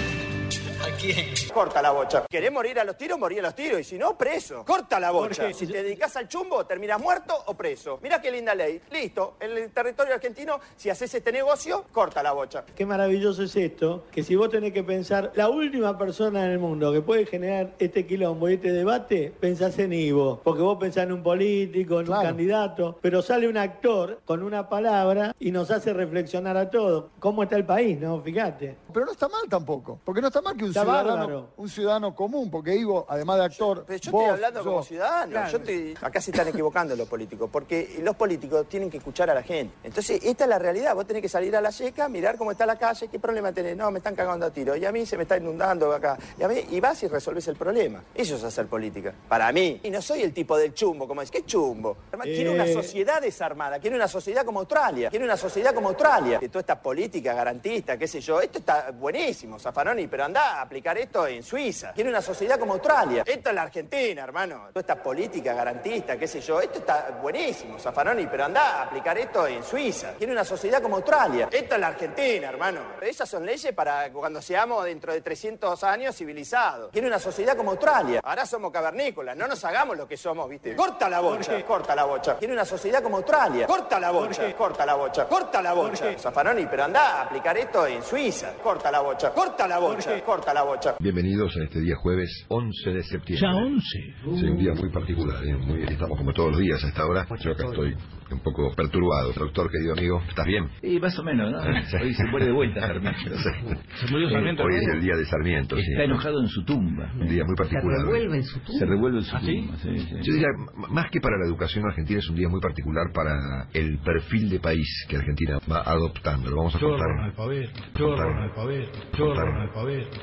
¿A quién? Corta la bocha. ¿Querés morir a los tiros? Morí a los tiros. Y si no, preso. Corta la bocha. Si te dedicas al chumbo, terminas muerto o preso. Mirá qué linda ley. Listo. En el territorio argentino, si haces este negocio, corta la bocha. Qué maravilloso es esto, que si vos tenés que pensar, la última persona en el mundo que puede generar este quilombo y este debate, pensás en Ivo. Porque vos pensás en un político, en claro. un candidato, pero sale un actor con una palabra y nos hace reflexionar a todos. ¿Cómo está el país, no? Fíjate. Pero no está mal tampoco, porque no está mal que un Está ciudadano, bárbaro. un ciudadano común, porque Ivo, además de actor, Pero yo vos, estoy hablando yo, como ciudadano. Claro. Yo estoy... Acá se están equivocando los políticos, porque los políticos tienen que escuchar a la gente. Entonces, esta es la realidad. Vos tenés que salir a la yeca, mirar cómo está la calle, qué problema tenés. No, me están cagando a tiro. Y a mí se me está inundando acá. Y, a mí, y vas y resolvés el problema. Eso es hacer política. Para mí. Y no soy el tipo del chumbo, como es. ¿Qué chumbo? Eh... Quiero una sociedad desarmada. Quiero una sociedad como Australia. Quiero una sociedad como Australia. Que toda esta política garantista, qué sé yo. Esto está buenísimo, Zaffaroni, pero andá a aplicar esto en Suiza. Quiero una sociedad como Australia. Esto es la Argentina, hermano. Toda esta política garantista, qué sé yo. Esto está buenísimo, Zaffaroni, pero andá a aplicar esto en Suiza. Quiero una sociedad como Australia. Esto es la Argentina, hermano. Esas son leyes para cuando seamos dentro de trescientos años civilizados. Quiero una sociedad como Australia. Ahora somos cavernícolas. No nos hagamos lo que somos, ¿viste? Corta la bocha. Jorge. Corta la bocha. Quiero una sociedad como Australia. Corta la bocha. Jorge. Corta la bocha. Corta la bocha. Zaffaroni, pero andá a aplicar esto en Suiza. Corta la bocha. Corta la bocha. Jorge. Corta la bocha. Bienvenidos en este día jueves once de septiembre. ¿Ya once? Uh. Sí, un día muy particular. ¿eh? Muy, estamos como todos los días a esta hora. Yo acá estoy un poco perturbado. Doctor, querido amigo, ¿estás bien? Sí, más o menos, ¿no? Hoy se muere de vuelta Sarmiento. Se murió Sarmiento. Hoy es el día de Sarmiento. Está sí. enojado en su tumba. Un día muy particular. Se revuelve en su tumba. Se revuelve en su ¿Ah, tumba, sí? Sí, sí. Yo diría, más que para la educación argentina, es un día muy particular para el perfil de país que Argentina va adoptando. Lo vamos a chorro, contar. Analfabeto, chorro, analfabeto, chorro, analfabeto.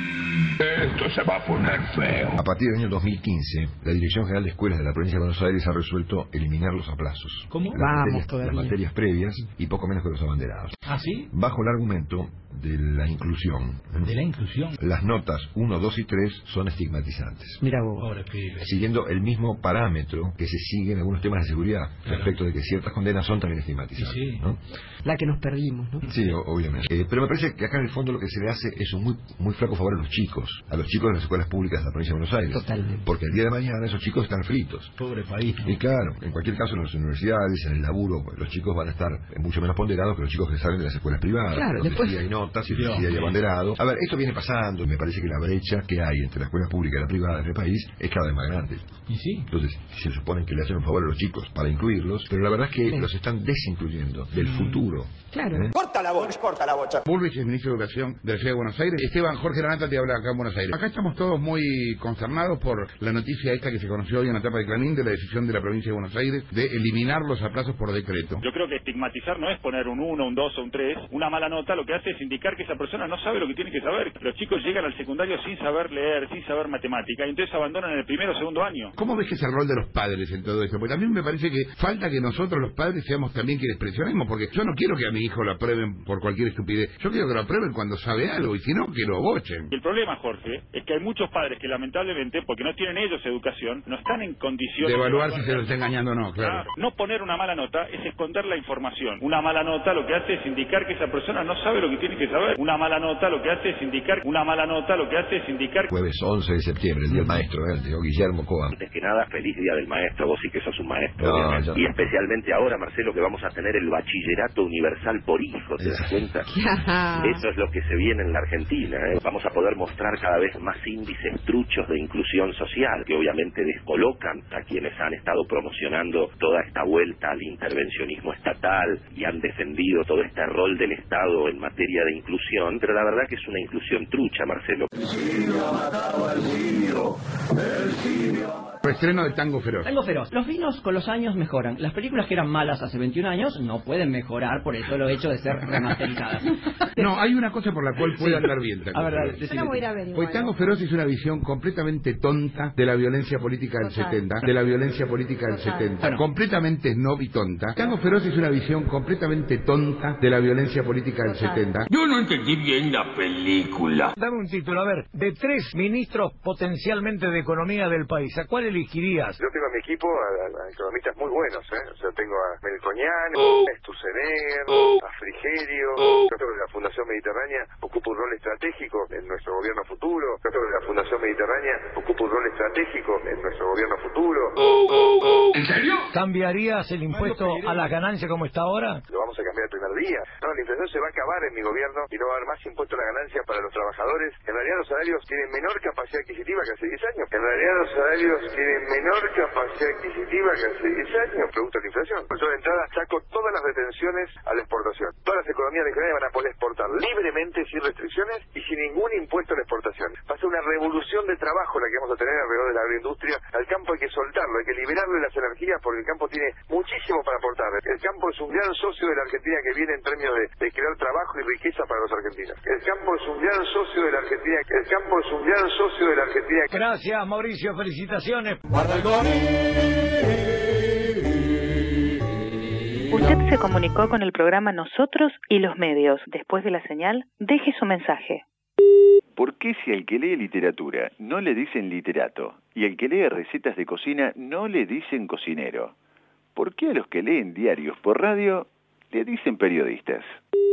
Esto se va a poner feo. A partir del año dos mil quince, la Dirección General de Escuelas de la Provincia de Buenos Aires ha resuelto eliminar los aplazos. ¿Cómo? Las Vamos materias, todavía. Las materias previas y poco menos que los abanderados. ¿Ah, sí? Bajo el argumento de la inclusión. ¿De la inclusión? Las notas uno, dos y tres son estigmatizantes. Mira vos. Pobre pibe. Siguiendo el mismo parámetro que se sigue en algunos temas de seguridad, claro. Respecto de que ciertas condenas son también estigmatizantes. Sí, sí. ¿no? La que nos perdimos, ¿no? Sí, obviamente. Eh, pero me parece que acá en el fondo lo que se le hace es un muy, muy flaco favor a los chicos, a los chicos de las escuelas públicas de la provincia de Buenos Aires. Totalmente. Porque el día de mañana esos chicos están fritos. Pobre país. Y claro, en cualquier caso en las universidades, en el laburo, los chicos van a estar mucho menos ponderados que los chicos que salen de las escuelas privadas. Claro, donde después... sí hay notas y donde sí hay abanderado. A ver, esto viene pasando y me parece que la brecha que hay entre la escuela pública y la privada en el país es cada vez más grande. ¿Y sí? Entonces, se supone que le hacen un favor a los chicos para incluirlos, pero la verdad es que sí. Los están desincluyendo del futuro. Claro. ¿Eh? Corta la bocha, corta la bocha. Bullrich es ministro de Educación de la Ciudad de Buenos Aires. Esteban Jorge Lanata te habla acá en Buenos Aires. Acá estamos todos muy consternados por la noticia esta que se conoció hoy en la tapa de Clarín de la decisión de la provincia de Buenos Aires de eliminar los aplazos por decreto. Yo creo que estigmatizar no es poner un uno, un dos o un tres. Una mala nota lo que hace es indicar que esa persona no sabe lo que tiene que saber. Los chicos llegan al secundario sin saber leer, sin saber matemática, y entonces abandonan en el primero o segundo año. ¿Cómo ves que es el rol de los padres en todo esto? Porque también me parece que falta que nosotros los padres seamos también quienes presionemos, porque yo no quiero que a mi hijo lo aprueben por cualquier estupidez. Yo quiero que lo aprueben cuando sabe algo, y si no, que lo bochen. Y el problema, Jorge, es que hay muchos padres que lamentablemente, porque no tienen ellos educación, no están en condiciones de evaluar si se los está engañando o no, claro. No poner una mala nota es esconder la información. Una mala nota lo que hace es indicar que esa persona no sabe lo que tiene que saber. Una mala nota lo que hace es indicar, una mala nota lo que hace es indicar... Jueves once de septiembre, el día del maestro, ¿eh? El tío Guillermo Coa. Antes que nada, feliz día del maestro, vos sí que sos un maestro. No, yo... Y especialmente ahora, Marcelo, que vamos a tener el bachillerato universal por hijo, ¿te das cuenta? Eso es lo que se viene en la Argentina, ¿eh? Vamos a poder mostrar cada vez más índices truchos de inclusión social, que obviamente descolocan a quienes han estado promocionando toda esta vuelta al intervencionismo estatal y han defendido todo este rol del Estado en materia de inclusión, pero la verdad que es una inclusión trucha, Marcelo. El simio ha matado al simio, el simio... Reestreno de Tango Feroz. Tango Feroz. Los vinos con los años mejoran. Las películas que eran malas hace veintiún años no pueden mejorar por el solo hecho de ser remasterizadas. No, hay una cosa por la cual puede sí. andar bien Tango a ver, Feroz. Yo la voy a ir a ver igual. Pues Tango Feroz es una visión completamente tonta de la violencia política del Total. setenta, de la violencia política del Total. setenta. Bueno. Completamente snob y tonta. Tango Feroz es una visión completamente tonta de la violencia política del Total. setenta. Yo no entendí bien la película. Dame un título, a ver, de tres ministros potencialmente de economía del país, ¿a cuál elegirías? Yo tengo a mi equipo a, a economistas muy buenos, ¿eh? O sea, tengo a Melconian, a Sturzenegger, a Frigerio. Yo creo que la Fundación Mediterránea ocupa un rol estratégico en nuestro gobierno futuro. Yo creo que la Fundación Mediterránea ocupa un rol estratégico en nuestro gobierno futuro. ¿En serio? ¿Cambiarías el impuesto a las ganancias como está ahora? Lo vamos a cambiar el primer día. No, la inflación se va a acabar en mi gobierno y no va a haber más impuesto a la ganancia para los trabajadores. En realidad los salarios tienen menor capacidad adquisitiva que hace diez años. En realidad los salarios tienen menor capacidad adquisitiva que hace diez años, producto de la inflación. Por eso de entrada saco todas las retenciones a la exportación. Todas las economías regionales van a poder exportar libremente, sin restricciones y sin ningún impuesto a la exportación. Va a ser una revolución de trabajo la que vamos a tener alrededor de la agroindustria. Al campo hay que soltarlo, hay que liberarle las energías porque el campo tiene muchísimo para aportar. El campo es un gran socio de la Argentina que viene en términos de, de crear trabajo y riqueza para los argentinos. El campo es un gran socio de la Argentina. El campo es un gran socio de la Argentina. Gracias, Mauricio. Felicitaciones. Usted se comunicó con el programa Nosotros y los medios. Después de la señal, deje su mensaje. ¿Por qué si al que lee literatura no le dicen literato y al que lee recetas de cocina no le dicen cocinero? ¿Por qué a los que leen diarios por radio le dicen periodistas?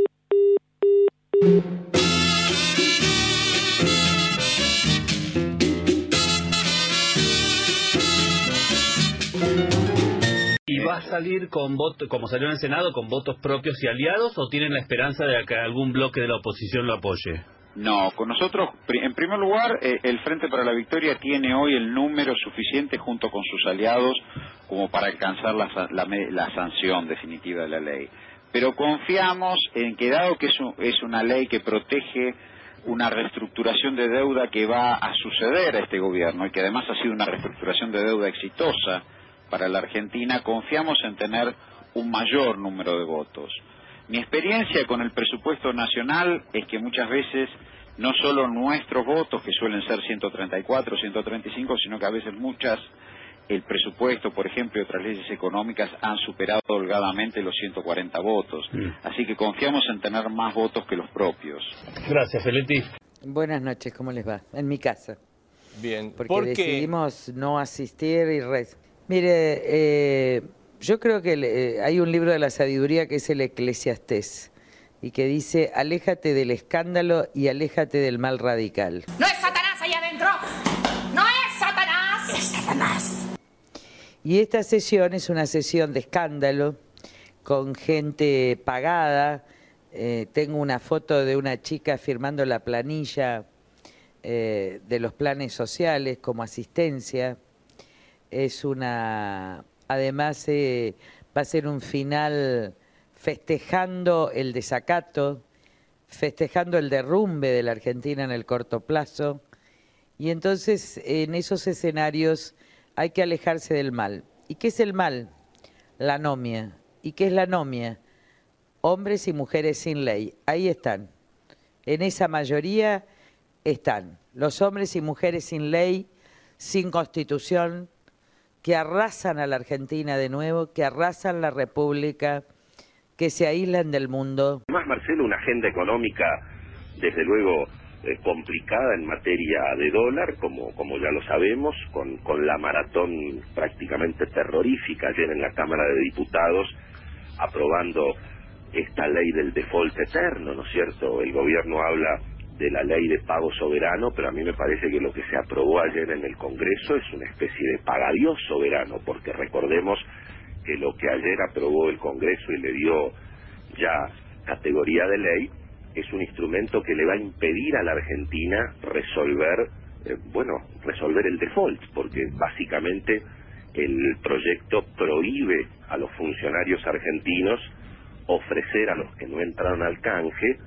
¿Y va a salir con votos, como salió en el Senado, con votos propios y aliados, o tienen la esperanza de que algún bloque de la oposición lo apoye? No, con nosotros, en primer lugar, eh, el Frente para la Victoria tiene hoy el número suficiente junto con sus aliados como para alcanzar la, la, la sanción definitiva de la ley. Pero confiamos en que, dado que es, un, es una ley que protege una reestructuración de deuda que va a suceder a este gobierno y que además ha sido una reestructuración de deuda exitosa para la Argentina, confiamos en tener un mayor número de votos. Mi experiencia con el presupuesto nacional es que muchas veces no solo nuestros votos, que suelen ser ciento treinta y cuatro, ciento treinta y cinco, sino que a veces muchas, el presupuesto, por ejemplo, y otras leyes económicas han superado holgadamente los ciento cuarenta votos. Mm. Así que confiamos en tener más votos que los propios. Gracias, Feletti. Buenas noches, ¿cómo les va? En mi casa. Bien, porque ¿por qué? Decidimos no asistir y... Res... Mire, eh, yo creo que eh, hay un libro de la sabiduría que es el Eclesiastés y que dice, aléjate del escándalo y aléjate del mal radical. ¡No es Satanás ahí adentro! ¡No es Satanás! ¡Es Satanás! Y esta sesión es una sesión de escándalo con gente pagada. Eh, tengo una foto de una chica firmando la planilla eh, de los planes sociales como asistencia. Es una, además eh, va a ser un final festejando el desacato, festejando el derrumbe de la Argentina en el corto plazo, y entonces en esos escenarios hay que alejarse del mal. ¿Y qué es el mal? La anomia. ¿Y qué es la anomia? Hombres y mujeres sin ley. Ahí están. En esa mayoría están los hombres y mujeres sin ley, sin constitución, que arrasan a la Argentina de nuevo, que arrasan la República, que se aíslan del mundo. Además, Marcelo, una agenda económica, desde luego, eh, complicada en materia de dólar, como, como ya lo sabemos, con, con la maratón prácticamente terrorífica ayer en la Cámara de Diputados, aprobando esta ley del default eterno, ¿no es cierto? El gobierno habla de la ley de pago soberano, pero a mí me parece que lo que se aprobó ayer en el Congreso es una especie de pagadiós soberano, porque recordemos que lo que ayer aprobó el Congreso y le dio ya categoría de ley es un instrumento que le va a impedir a la Argentina resolver, eh, bueno, resolver el default, porque básicamente el proyecto prohíbe a los funcionarios argentinos ofrecer a los que no entraron al canje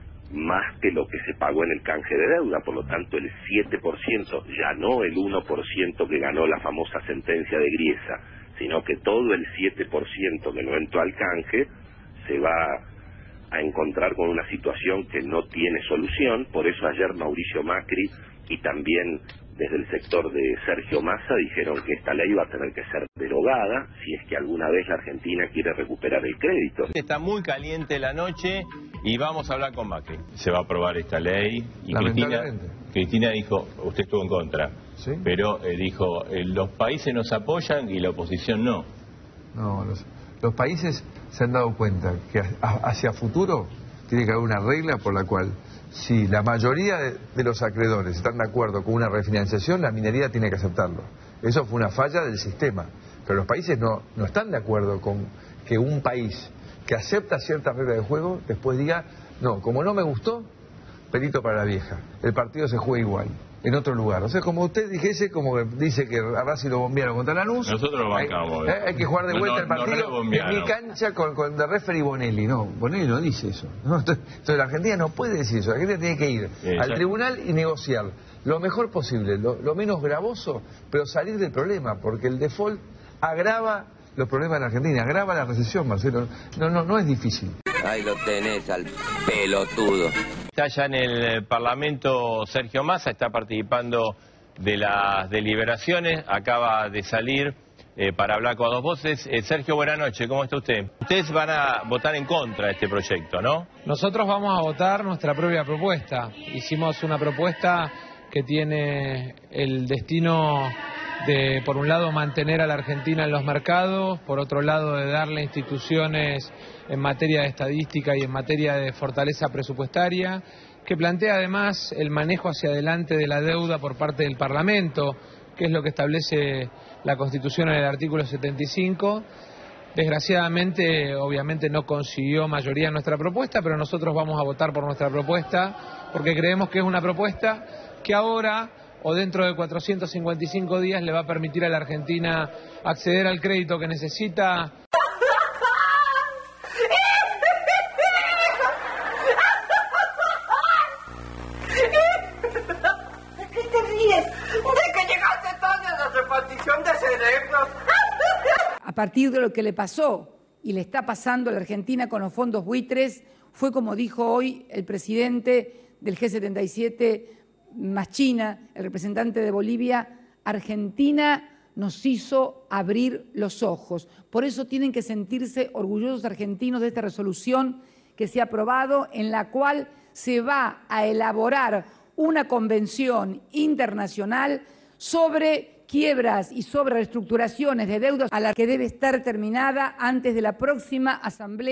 más que lo que se pagó en el canje de deuda. Por lo tanto, el siete por ciento, ya no el uno por ciento que ganó la famosa sentencia de Griesa, sino que todo el siete por ciento que no entró al canje se va a encontrar con una situación que no tiene solución. Por eso ayer Mauricio Macri y también desde el sector de Sergio Massa dijeron que esta ley va a tener que ser derogada si es que alguna vez la Argentina quiere recuperar el crédito. Está muy caliente la noche y vamos a hablar con Macri. Se va a aprobar esta ley y Cristina, Cristina dijo, usted estuvo en contra. ¿Sí? Pero eh, dijo, eh, los países nos apoyan y la oposición no. No, los, los países se han dado cuenta que a, hacia futuro tiene que haber una regla por la cual, si la mayoría de, de los acreedores están de acuerdo con una refinanciación, la minería tiene que aceptarlo. Eso fue una falla del sistema. Pero los países no, no están de acuerdo con que un país que acepta ciertas reglas de juego después diga, no, como no me gustó, pelito para la vieja. El partido se juega igual, en otro lugar. O sea, como usted dijese, como que dice que a Racing lo bombearon contra Lanús. Nosotros lo bancamos. Hay, hay que jugar de vuelta no, el partido no en mi cancha con, con de referee Bonelli. No, Bonelli no dice eso. ¿no? Entonces, entonces la Argentina no puede decir eso. La Argentina tiene que ir Exacto. al tribunal y negociar lo mejor posible, lo, lo menos gravoso, pero salir del problema, porque el default agrava los problemas de la Argentina, agrava la recesión, Marcelo. No, no, no es difícil. Ahí lo tenés al pelotudo. Está ya en el Parlamento Sergio Massa, está participando de las deliberaciones, acaba de salir eh, para hablar con dos voces. Eh, Sergio, buenas noches, ¿cómo está usted? Ustedes van a votar en contra de este proyecto, ¿no? Nosotros vamos a votar nuestra propia propuesta. Hicimos una propuesta que tiene el destino de, por un lado, mantener a la Argentina en los mercados, por otro lado, de darle instituciones en materia de estadística y en materia de fortaleza presupuestaria, que plantea además el manejo hacia adelante de la deuda por parte del Parlamento, que es lo que establece la Constitución en el artículo setenta y cinco. Desgraciadamente, obviamente no consiguió mayoría nuestra propuesta, pero nosotros vamos a votar por nuestra propuesta porque creemos que es una propuesta que ahora o dentro de cuatrocientos cincuenta y cinco días le va a permitir a la Argentina acceder al crédito que necesita. ¿De qué te ríes? ¿De que llegaste tarde a la repartición de cerebros? A partir de lo que le pasó y le está pasando a la Argentina con los fondos buitres, fue como dijo hoy el presidente del G setenta y siete más China, el representante de Bolivia, Argentina nos hizo abrir los ojos. Por eso tienen que sentirse orgullosos argentinos de esta resolución que se ha aprobado, en la cual se va a elaborar una convención internacional sobre quiebras y sobre reestructuraciones de deudas, a la que debe estar terminada antes de la próxima asamblea.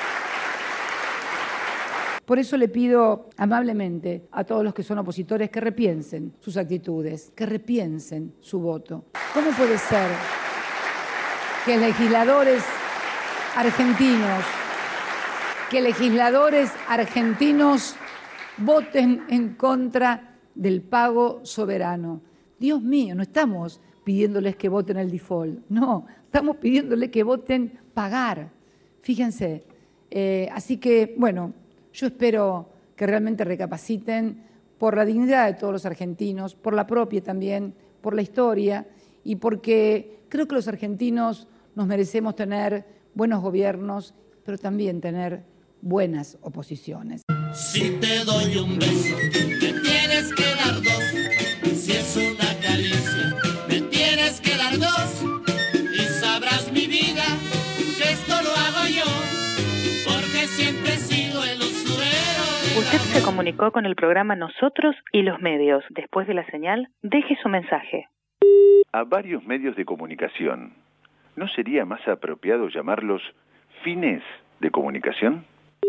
Por eso le pido amablemente a todos los que son opositores que repiensen sus actitudes, que repiensen su voto. ¿Cómo puede ser que legisladores argentinos, que legisladores argentinos voten en contra del pago soberano? Dios mío, no estamos pidiéndoles que voten el default, no, estamos pidiéndoles que voten pagar. Fíjense, eh, así que, bueno, yo espero que realmente recapaciten por la dignidad de todos los argentinos, por la propia también, por la historia y porque creo que los argentinos nos merecemos tener buenos gobiernos, pero también tener buenas oposiciones. Si te doy un beso, me tienes que dar dos. Si es una caricia, me tienes que dar dos. Y sabrás, mi vida, que esto lo hago yo, porque siempre he sido el Usted se comunicó con el programa Nosotros y los medios. Después de la señal, deje su mensaje. A varios medios de comunicación, ¿no sería más apropiado llamarlos fines de comunicación?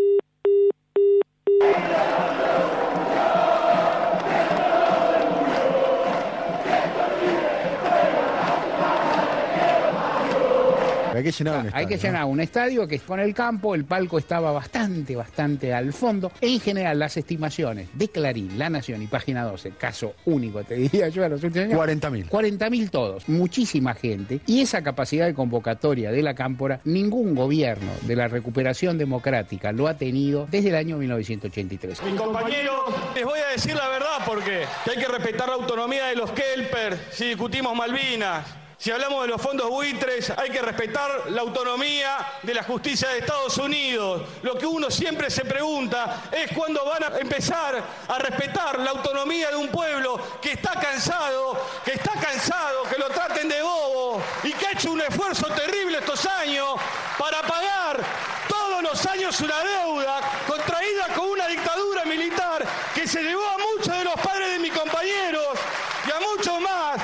Hay que llenar un estadio. Hay que llenar ¿no? un estadio que con el campo, el palco estaba bastante, bastante al fondo. En general, las estimaciones de Clarín, La Nación y Página doce, caso único, te diría yo, a los últimos años. cuarenta mil. cuarenta mil todos, muchísima gente. Y esa capacidad de convocatoria de la Cámpora, ningún gobierno de la recuperación democrática lo ha tenido desde el año mil novecientos ochenta y tres. Mis compañeros, les voy a decir la verdad porque hay que respetar la autonomía de los Kelper si discutimos Malvinas. Si hablamos de los fondos buitres, hay que respetar la autonomía de la justicia de Estados Unidos. Lo que uno siempre se pregunta es cuándo van a empezar a respetar la autonomía de un pueblo que está cansado, que está cansado, que lo traten de bobo y que ha hecho un esfuerzo terrible estos años para pagar todos los años una deuda contraída con una dictadura militar que se llevó a muchos de los padres de mis compañeros y a muchos más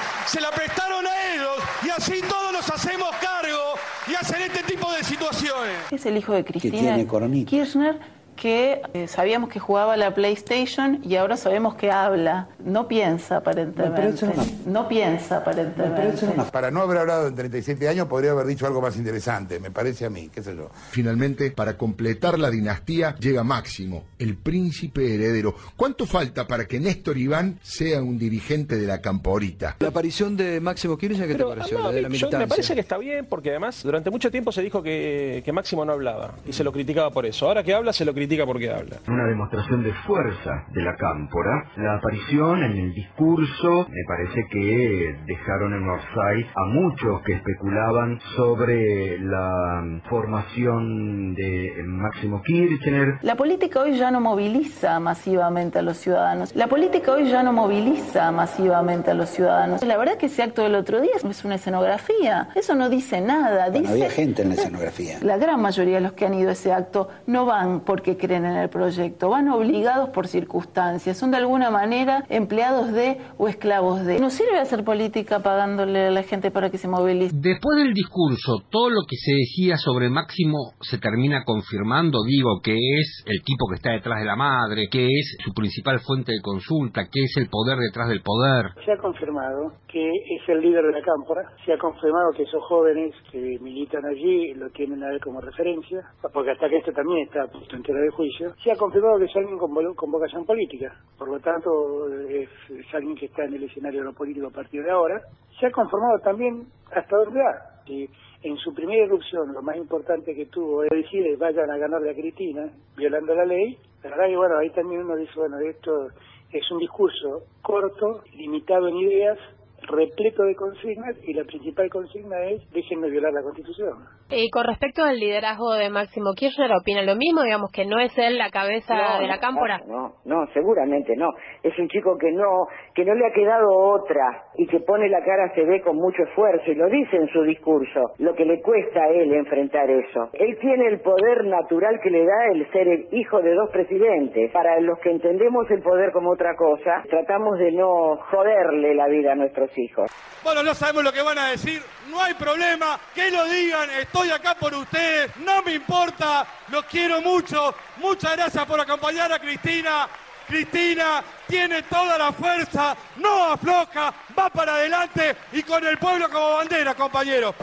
así todos nos hacemos cargo y hacen este tipo de situaciones. Es el hijo de Cristina Kirchner, que eh, sabíamos que jugaba a la PlayStation y ahora sabemos que habla. No piensa aparentemente. No, una... no piensa aparentemente. No, una... Para no haber hablado en treinta y siete años podría haber dicho algo más interesante, me parece a mí, qué sé yo. Finalmente, para completar la dinastía, llega Máximo, el príncipe heredero. ¿Cuánto falta para que Néstor Iván sea un dirigente de la Camporita? La aparición de Máximo Kirchner, ¿qué te pareció? No, de la yo, me parece que está bien, porque además durante mucho tiempo se dijo que, que Máximo no hablaba y se lo criticaba por eso. Ahora que habla, se lo critica porque habla. Una demostración de fuerza de la Cámpora. La aparición en el discurso me parece que dejaron en offside a muchos que especulaban sobre la formación de Máximo Kirchner. La política hoy ya no moviliza masivamente a los ciudadanos. La política hoy ya no moviliza masivamente a los ciudadanos. La verdad que ese acto del otro día es una escenografía. Eso no dice nada. Bueno, dice... había gente en la escenografía. La gran mayoría de los que han ido a ese acto no van porque creen en el proyecto, van obligados por circunstancias, son de alguna manera empleados de o esclavos de. No sirve hacer política pagándole a la gente para que se movilice. Después del discurso, todo lo que se decía sobre Máximo se termina confirmando, digo, que es el tipo que está detrás de la madre, que es su principal fuente de consulta, que es el poder detrás del poder. Se ha confirmado que es el líder de la Cámpora, se ha confirmado que esos jóvenes que militan allí lo tienen a él como referencia, porque hasta que esto también está puesto en tela de juicio. Se ha confirmado que es alguien con, con vocación política, por lo tanto es, es alguien que está en el escenario de lo político a partir de ahora. Se ha confirmado también hasta dónde va. Si en su primera irrupción lo más importante que tuvo es decir, vayan a ganarle a Cristina, violando la ley, la verdad que bueno, ahí también uno dice, bueno, esto es un discurso corto, limitado en ideas, repleto de consignas, y la principal consigna es déjenme violar la Constitución. Y con respecto al liderazgo de Máximo Kirchner, ¿opina lo mismo? Digamos que no es él la cabeza no, de la Cámpora. No, no, seguramente no. Es un chico que no que no le ha quedado otra y que pone la cara, se ve con mucho esfuerzo y lo dice en su discurso, lo que le cuesta a él enfrentar eso. Él tiene el poder natural que le da el ser el hijo de dos presidentes. Para los que entendemos el poder como otra cosa, tratamos de no joderle la vida a nuestros hijos. Bueno, no sabemos lo que van a decir, no hay problema, que lo digan, estoy acá por ustedes, no me importa, los quiero mucho, muchas gracias por acompañar a Cristina. Cristina tiene toda la fuerza, no afloja, va para adelante y con el pueblo como bandera, compañeros.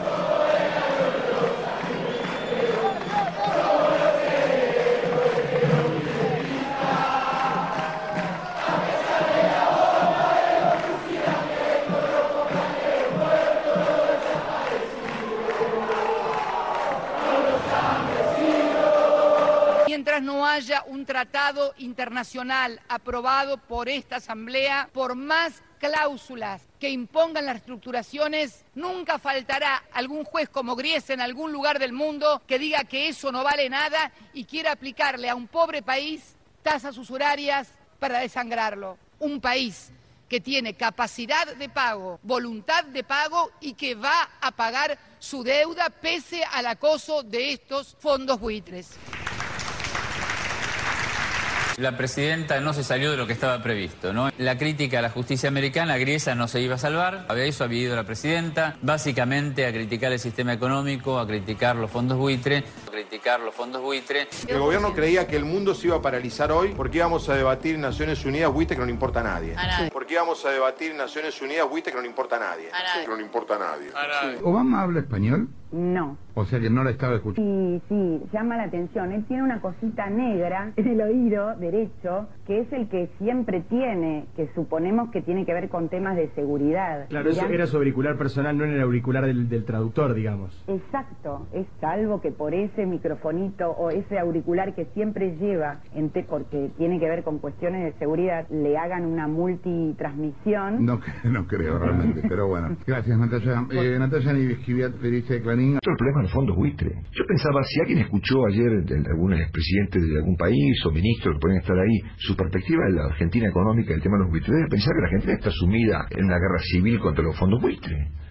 Mientras no haya un tratado internacional aprobado por esta Asamblea, por más cláusulas que impongan las reestructuraciones, nunca faltará algún juez como Griesa en algún lugar del mundo que diga que eso no vale nada y quiera aplicarle a un pobre país tasas usurarias para desangrarlo. Un país que tiene capacidad de pago, voluntad de pago y que va a pagar su deuda pese al acoso de estos fondos buitres. La presidenta no se salió de lo que estaba previsto, ¿no? La crítica a la justicia americana, Griesa no se iba a salvar, había eso había ido la presidenta, básicamente a criticar el sistema económico, a criticar los fondos buitre, a criticar los fondos buitre. El gobierno creía que el mundo se iba a paralizar hoy porque íbamos a debatir en Naciones Unidas buitre que no le importa a nadie. A nadie. Porque íbamos a debatir en Naciones Unidas buitre que no le importa a nadie. A nadie. Que no le importa a nadie. A nadie. ¿Obama habla español? No. O sea que no la estaba escuchando. Sí, sí, llama la atención. Él tiene una cosita negra en el oído derecho, que es el que siempre tiene, que suponemos que tiene que ver con temas de seguridad. Claro, eso era su auricular personal, no en el auricular del, del traductor, digamos. Exacto, es salvo que por ese microfonito o ese auricular que siempre lleva, en te, porque tiene que ver con cuestiones de seguridad, le hagan una multitransmisión. No, no creo realmente, pero bueno. Gracias, Natalia. Eh, Natalia Nivisquiviat, periodista de Clarín. El problema de los fondos buitre. Yo pensaba, si alguien escuchó ayer de algún expresidente de algún país o ministro que pueden estar ahí, su perspectiva de la Argentina económica, el tema de los buitres, debe pensar que la Argentina está sumida en una guerra civil contra los fondos buitre.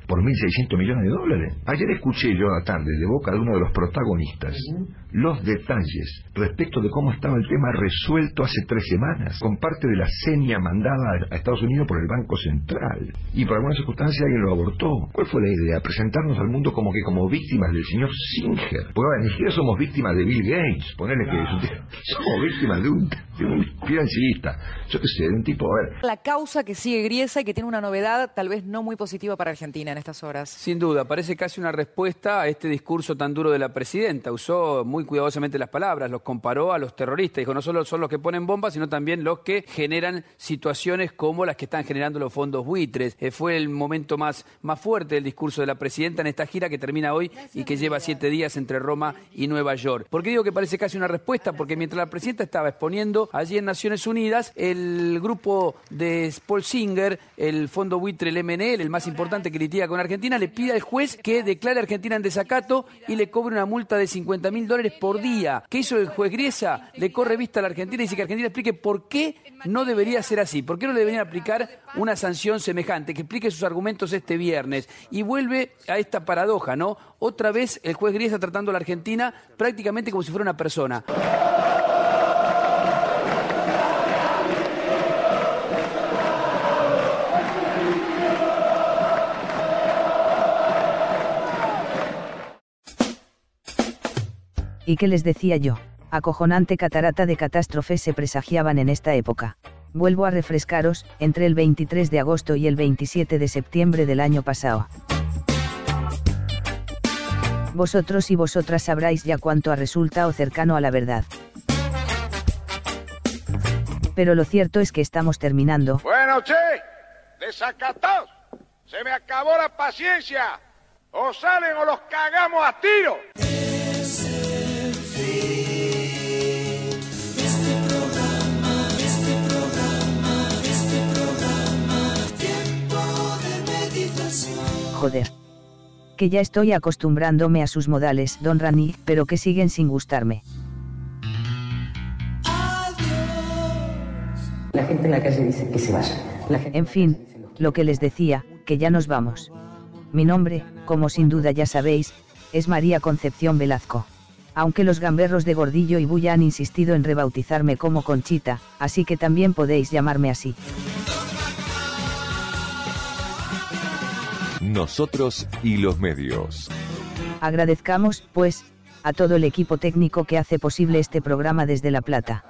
por mil seiscientos millones de dólares. Ayer escuché yo a tarde de boca de uno de los protagonistas los detalles respecto de cómo estaba el tema resuelto hace tres semanas, con parte de la seña mandada a Estados Unidos por el Banco Central. Y por alguna circunstancia alguien lo abortó. ¿Cuál fue la idea? Presentarnos al mundo como que como víctimas del señor Singer. Porque ahora ni siquiera somos víctimas de Bill Gates. Ponerle que es un tipo. Somos víctimas de un, de un financista. Yo qué sé, de un tipo, a ver. La causa que sigue Griesa y que tiene una novedad tal vez no muy positiva para Argentina en estas horas. Sin duda, parece casi una respuesta a este discurso tan duro de la presidenta. Usó muy cuidadosamente las palabras, los comparó a los terroristas. Dijo, no solo son los que ponen bombas, sino también los que generan situaciones como las que están generando los fondos buitres. Eh, fue el momento más, más fuerte del discurso de la presidenta en esta gira que termina hoy y que lleva siete días entre Roma y Nueva York. ¿Por qué digo que parece casi una respuesta? Porque mientras la presidenta estaba exponiendo allí en Naciones Unidas, el grupo de Paul Singer, el fondo buitre, el M N L, el más importante que litiga con Argentina, le pide al juez que declare a Argentina en desacato y le cobre una multa de cincuenta mil dólares por día. ¿Qué hizo el juez Griesa? Le corre vista a la Argentina y dice que Argentina explique por qué no debería ser así, por qué no le deberían aplicar una sanción semejante, que explique sus argumentos este viernes. Y vuelve a esta paradoja, ¿no? Otra vez el juez Griesa tratando a la Argentina prácticamente como si fuera una persona. ¿Y qué les decía yo? Acojonante catarata de catástrofes se presagiaban en esta época. Vuelvo a refrescaros, entre el veintitrés de agosto y el veintisiete de septiembre del año pasado. Vosotros y vosotras sabráis ya cuánto ha resultado cercano a la verdad. Pero lo cierto es que estamos terminando. Bueno, che, desacatados, se me acabó la paciencia. O salen o los cagamos a tiro. Joder. Que ya estoy acostumbrándome a sus modales, don Rani, pero que siguen sin gustarme. La gente en la calle dice que se vaya. La gente... En fin, lo que les decía, que ya nos vamos. Mi nombre, como sin duda ya sabéis, es María Concepción Velazco. Aunque los gamberros de Gordillo y Bulla han insistido en rebautizarme como Conchita, así que también podéis llamarme así. Nosotros y los medios. Agradezcamos, pues, a todo el equipo técnico que hace posible este programa desde La Plata.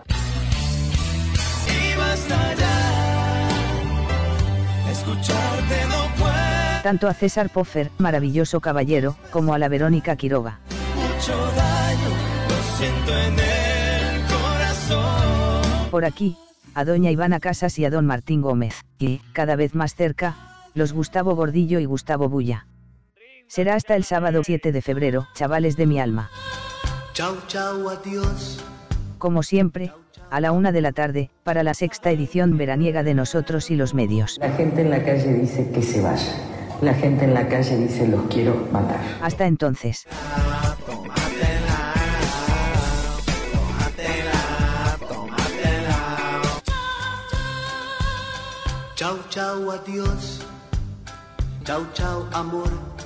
Tanto a César Poffer, maravilloso caballero, como a la Verónica Quiroga. Mucho daño, lo siento en el corazón. Por aquí, a doña Ivana Casas y a don Martín Gómez, y, cada vez más cerca, los Gustavo Gordillo y Gustavo Bulla. Será hasta el sábado siete de febrero, chavales de mi alma. Chau, chau, adiós. Como siempre, a la una de la tarde, para la sexta edición veraniega de Nosotros y los Medios. La gente en la calle dice que se vaya. La gente en la calle dice los quiero matar. Hasta entonces. Chau, chau, adiós. Chau, chau, amor.